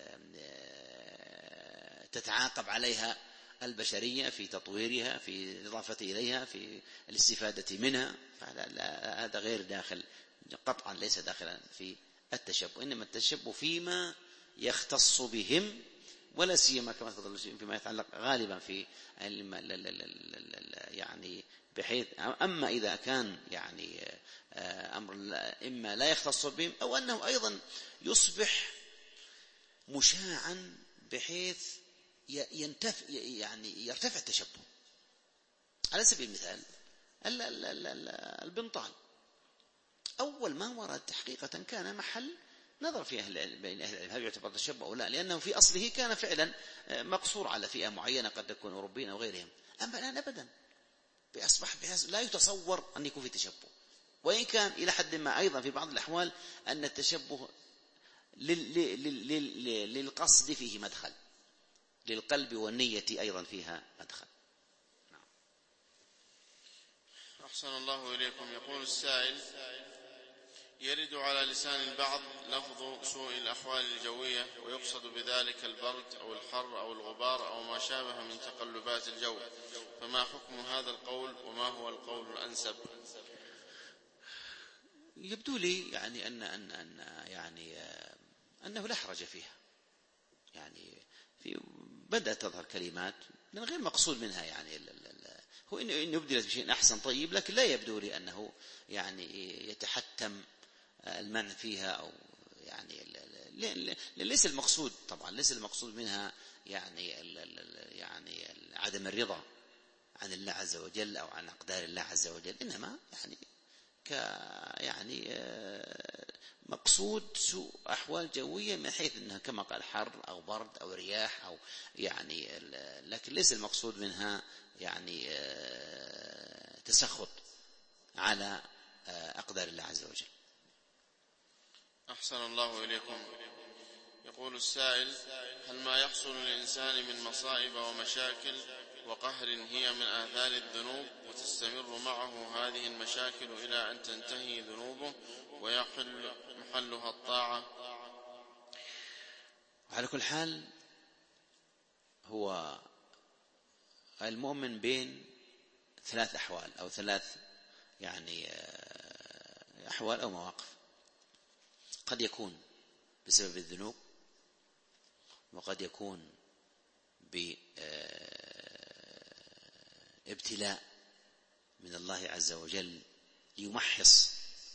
C: تتعاقب عليها البشرية في تطويرها، في الإضافة إليها، في الاستفادة منها، هذا غير داخل قطعا، ليس داخلا في التشبه. إنما التشبه فيما يختص بهم، ولا سيما كما تفضل فيما يتعلق غالبا في يعني بحيث أما إذا كان يعني أمر إما لا يختص بهم أو أنه أيضا يصبح مشاعا بحيث ينتفع يعني يرتفع التشبه. على سبيل المثال البنطال أول ما ورد حقيقة كان محل نظر في أهل بين أهل العلم هل يعتبر تشبه أو لا، لأنه في أصله كان فعلا مقصور على فئة معينة قد تكون أوروبيين أو غيرهم. أما الآن أبدا بأصبح لا يتصور أن يكون في تشبه، وإن كان إلى حد ما أيضا في بعض الأحوال أن التشبه للقصد فيه مدخل، للقلب والنية أيضا فيها مدخل. نعم.
B: أحسن الله إليكم. يقول السائل: يرد على لسان البعض لفظ سوء الأحوال الجوية، ويقصد بذلك البرد أو الحر أو الغبار أو ما شابه من تقلبات الجو، فما حكم هذا القول وما هو القول الأنسب؟
C: يبدو لي يعني أن أن أن يعني أنه لا حرج فيها، يعني في بدأت تظهر كلمات من غير مقصود منها، يعني هو إن يبدلت بشيء أحسن طيب، لكن لا يبدو لي أنه يعني يتحتم المنع فيها، أو يعني ليس المقصود طبعا ليس المقصود منها يعني يعني عدم الرضا عن الله عز وجل أو عن أقدار الله عز وجل، إنما يعني ك يعني مقصود سوء أحوال جوية من حيث أنها كما قال حر أو برد أو رياح أو يعني، لكن ليس المقصود منها يعني تسخط على أقدار الله عز وجل.
B: أحسن الله إليكم. يقول السائل: هل ما يحصل للإنسان من مصائب ومشاكل وقهر هي من آثار الذنوب، وتستمر معه هذه المشاكل إلى أن تنتهي ذنوبه ويحل محلها الطاعة؟
C: على كل حال هو المؤمن بين ثلاث أحوال أو ثلاث يعني أحوال أو مواقف. قد يكون بسبب الذنوب، وقد يكون بابتلاء من الله عز وجل ليمحص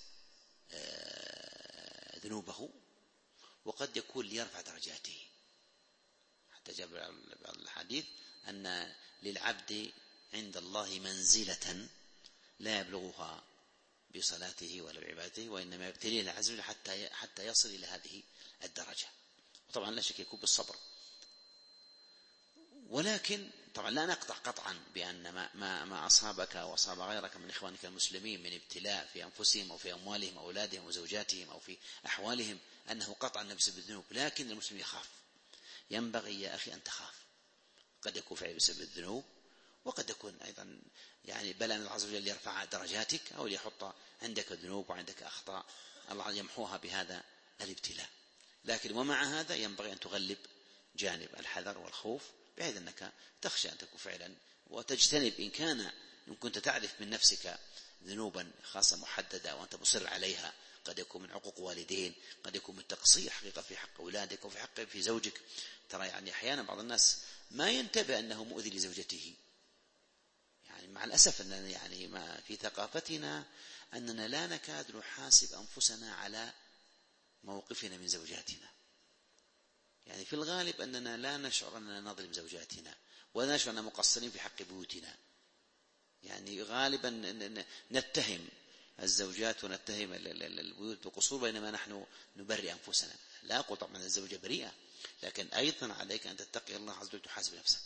C: ذنوبه، وقد يكون ليرفع درجاته. حتى جاء بعض الحديث أن للعبد عند الله منزلة لا يبلغها بصلاته ولا بعبادته، وإنما يبتليه الله عز وجل حتى حتى يصل إلى هذه الدرجة. وطبعا لا شك يكون بالصبر، ولكن طبعا لا نقطع قطعا بأن ما, ما, ما أصابك وأصاب غيرك من إخوانك المسلمين من ابتلاء في أنفسهم أو في أموالهم أو أولادهم وزوجاتهم أو في أحوالهم أنه قطعا بسبب الذنوب، لكن المسلم يخاف. ينبغي يا أخي أن تخاف. قد يكون فعل بسبب الذنوب، وقد يكون أيضا يعني بل أن الله عز وجل يرفع درجاتك أو ليحط عندك ذنوب وعندك أخطاء الله يمحوها بهذا الابتلاء. لكن ومع هذا ينبغي أن تغلب جانب الحذر والخوف، بحيث أنك تخشى أن تكون فعلا وتجتنب إن كان إن كنت تعرف من نفسك ذنوبا خاصة محددة وأنت مصر عليها، قد يكون من عقوق والدين، قد يكون من تقصير حقيقة في حق أولادك وفي حق في زوجك. ترى يعني أحيانا بعض الناس ما ينتبه أنه مؤذي لزوجته. يعني مع الأسف أننا يعني ما في ثقافتنا أننا لا نكاد نحاسب أنفسنا على موقفنا من زوجاتنا. يعني في الغالب أننا لا نشعر أننا نظلم زوجاتنا ولا نشعر أننا مقصرين في حق بيوتنا. يعني غالبا نتهم الزوجات ونتهم البيوت بقصور، بينما نحن نبرئ أنفسنا. لا أقول طبعا الزوجة بريئة، لكن أيضا عليك أن تتقي الله عز وجل وتحاسب نفسك.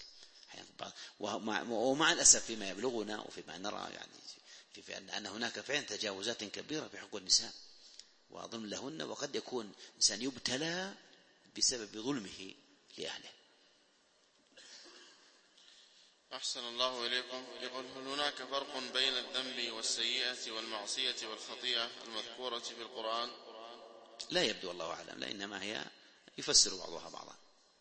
C: ومع الأسف فيما يبلغنا وفيما نرى يعني في أن هناك فعلا تجاوزات كبيرة في حقوق النساء وظلم لهن، وقد يكون إنسان يبتلى بسبب ظلمه لأهله.
B: أحسن الله إليكم. يقول: هل هناك فرق بين الذنب والسيئة والمعصية والخطيئة المذكورة في القرآن؟
C: لا يبدو، الله أعلم، لأنما هي يفسر بعضها بعضا.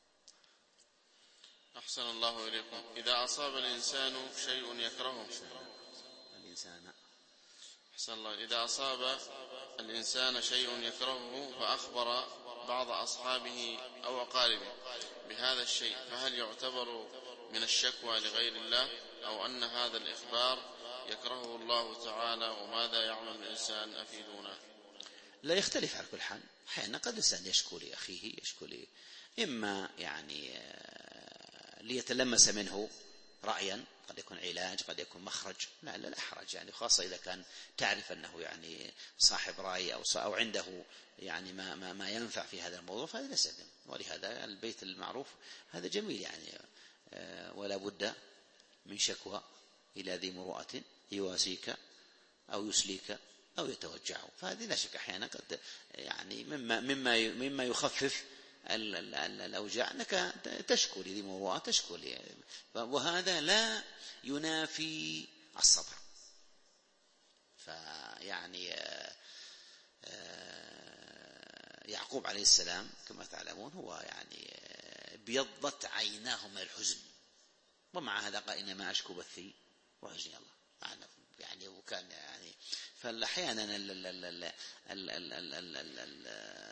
B: أحسن الله إليكم. إذا أصاب الإنسان شيء يكرهه
C: الإنسان
B: أحسن الله إذا أصاب الإنسان شيء يكرهه فأخبر بعض أصحابه أو أقاربه بهذا الشيء، فهل يعتبر من الشكوى لغير الله، أو أن هذا الإخبار يكرهه الله تعالى؟ وماذا يعمل الإنسان؟ أفيدونا.
C: لا يختلف على كل حال. أحيانا قد الإنسان يشكو لأخيه، يشكو لي إما يعني ليتلمس منه رأيا، قد يكون علاج، قد يكون مخرج، لا لا, لا حرج يعني، خاصة إذا كان تعرف أنه يعني صاحب رأي أو أو عنده يعني ما ما ما ينفع في هذا الموضوع، فهذا ليس ذنب. ولهذا البيت المعروف هذا جميل يعني، ولا بد من شكوى إلى ذي مروءة يواسيك أو يسليك أو يتوجع. فهذه لا شك أحيانا قد يعني مما مما مما يخفف الأوجاع أنك تشكو لذي مروءة، تشكو لي، وهذا لا ينافي الصبر. فيعني يعقوب عليه السلام كما تعلمون هو يعني ابيضت عيناه من الحزن، ومع هذا قال إنما أشكو بثي وحزني الله أعلم يعني. وكان يعني فالأحيانا ال ال ال ال ال ال ال ال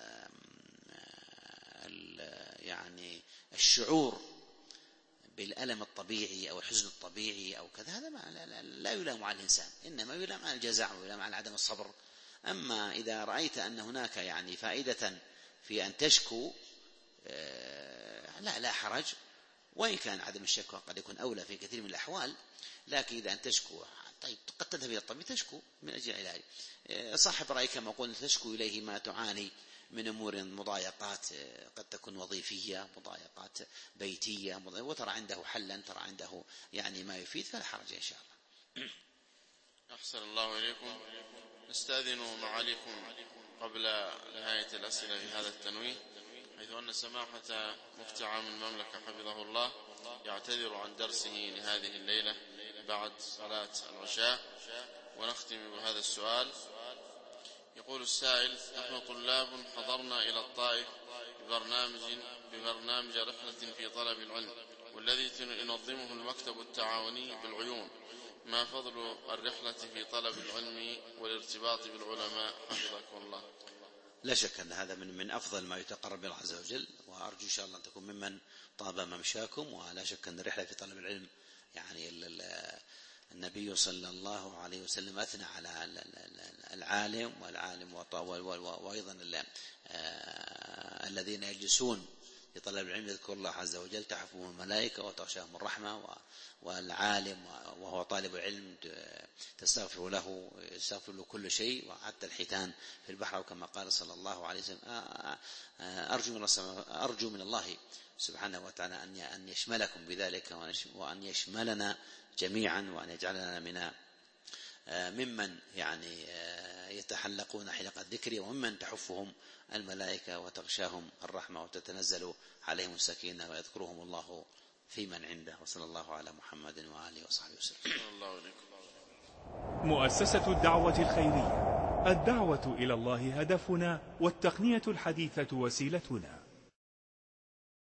C: ال يعني الشعور بالألم الطبيعي أو الحزن الطبيعي أو كذا، هذا ما لا, لا, لا يلام على الإنسان، إنما يلام على الجزع ويلام على عدم الصبر. أما إذا رأيت أن هناك يعني فائدة في أن تشكو لا لا حرج، وإن كان عدم الشكوى قد يكون أولى في كثير من الأحوال، لكن إذا أن تشكو طيب قد تذهب إلى الطبيب تشكو من أجل العلاج. صاحب رأي كما قلنا تشكو إليه ما تعاني من أمور مضايقات قد تكون وظيفية، مضايقات بيتية، وترى عنده حلا، ترى عنده يعني ما يفيد، فلا حرج إن شاء الله.
B: أحسن الله إليكم. نستأذن معاليكم قبل نهاية الأسئلة في هذا التنويه، حيث أن سماحة مفتي عام المملكة حفظه الله يعتذر عن درسه لهذه الليلة بعد صلاة العشاء. ونختم بهذا السؤال. يقول السائل: نحن طلاب حضرنا إلى الطائف ببرنامج, ببرنامج رحلة في طلب العلم، والذي ينظمه المكتب التعاوني بالعيون. ما فضل الرحلة في طلب العلم والارتباط بالعلماء حفظكم الله؟
C: لا شك أن هذا من من أفضل ما يتقرب الله عز وجل، وأرجو إن شاء الله أن تكون ممن طاب ممشاكم. ولا شك أن الرحلة في طلب العلم يعني النبي صلى الله عليه وسلم أثنى على العالم والعالم وأيضا الذين يجلسون لطلب العلم يذكر الله عز وجل تحفهم الملائكة وتغشاهم الرحمة، والعالم وهو طالب العلم تستغفر له، يستغفر له كل شيء وحتى الحيتان في البحر، وكما قال صلى الله عليه وسلم أرجو من الله, أرجو من الله سبحانه وتعالى أن يشملكم بذلك وأن يشملنا جميعا، وأن يجعلنا من ممن يعني يتحلقون حلق الذكر، وممن تحفهم الملائكة وتغشاهم الرحمة وتتنزل عليهم السكينة ويذكرهم الله في من عنده. وصلى الله على محمد وآله وصحبه وسلم.
E: مؤسسة الدعوة الخيرية، الدعوة إلى الله هدفنا، والتقنية الحديثة وسيلتنا.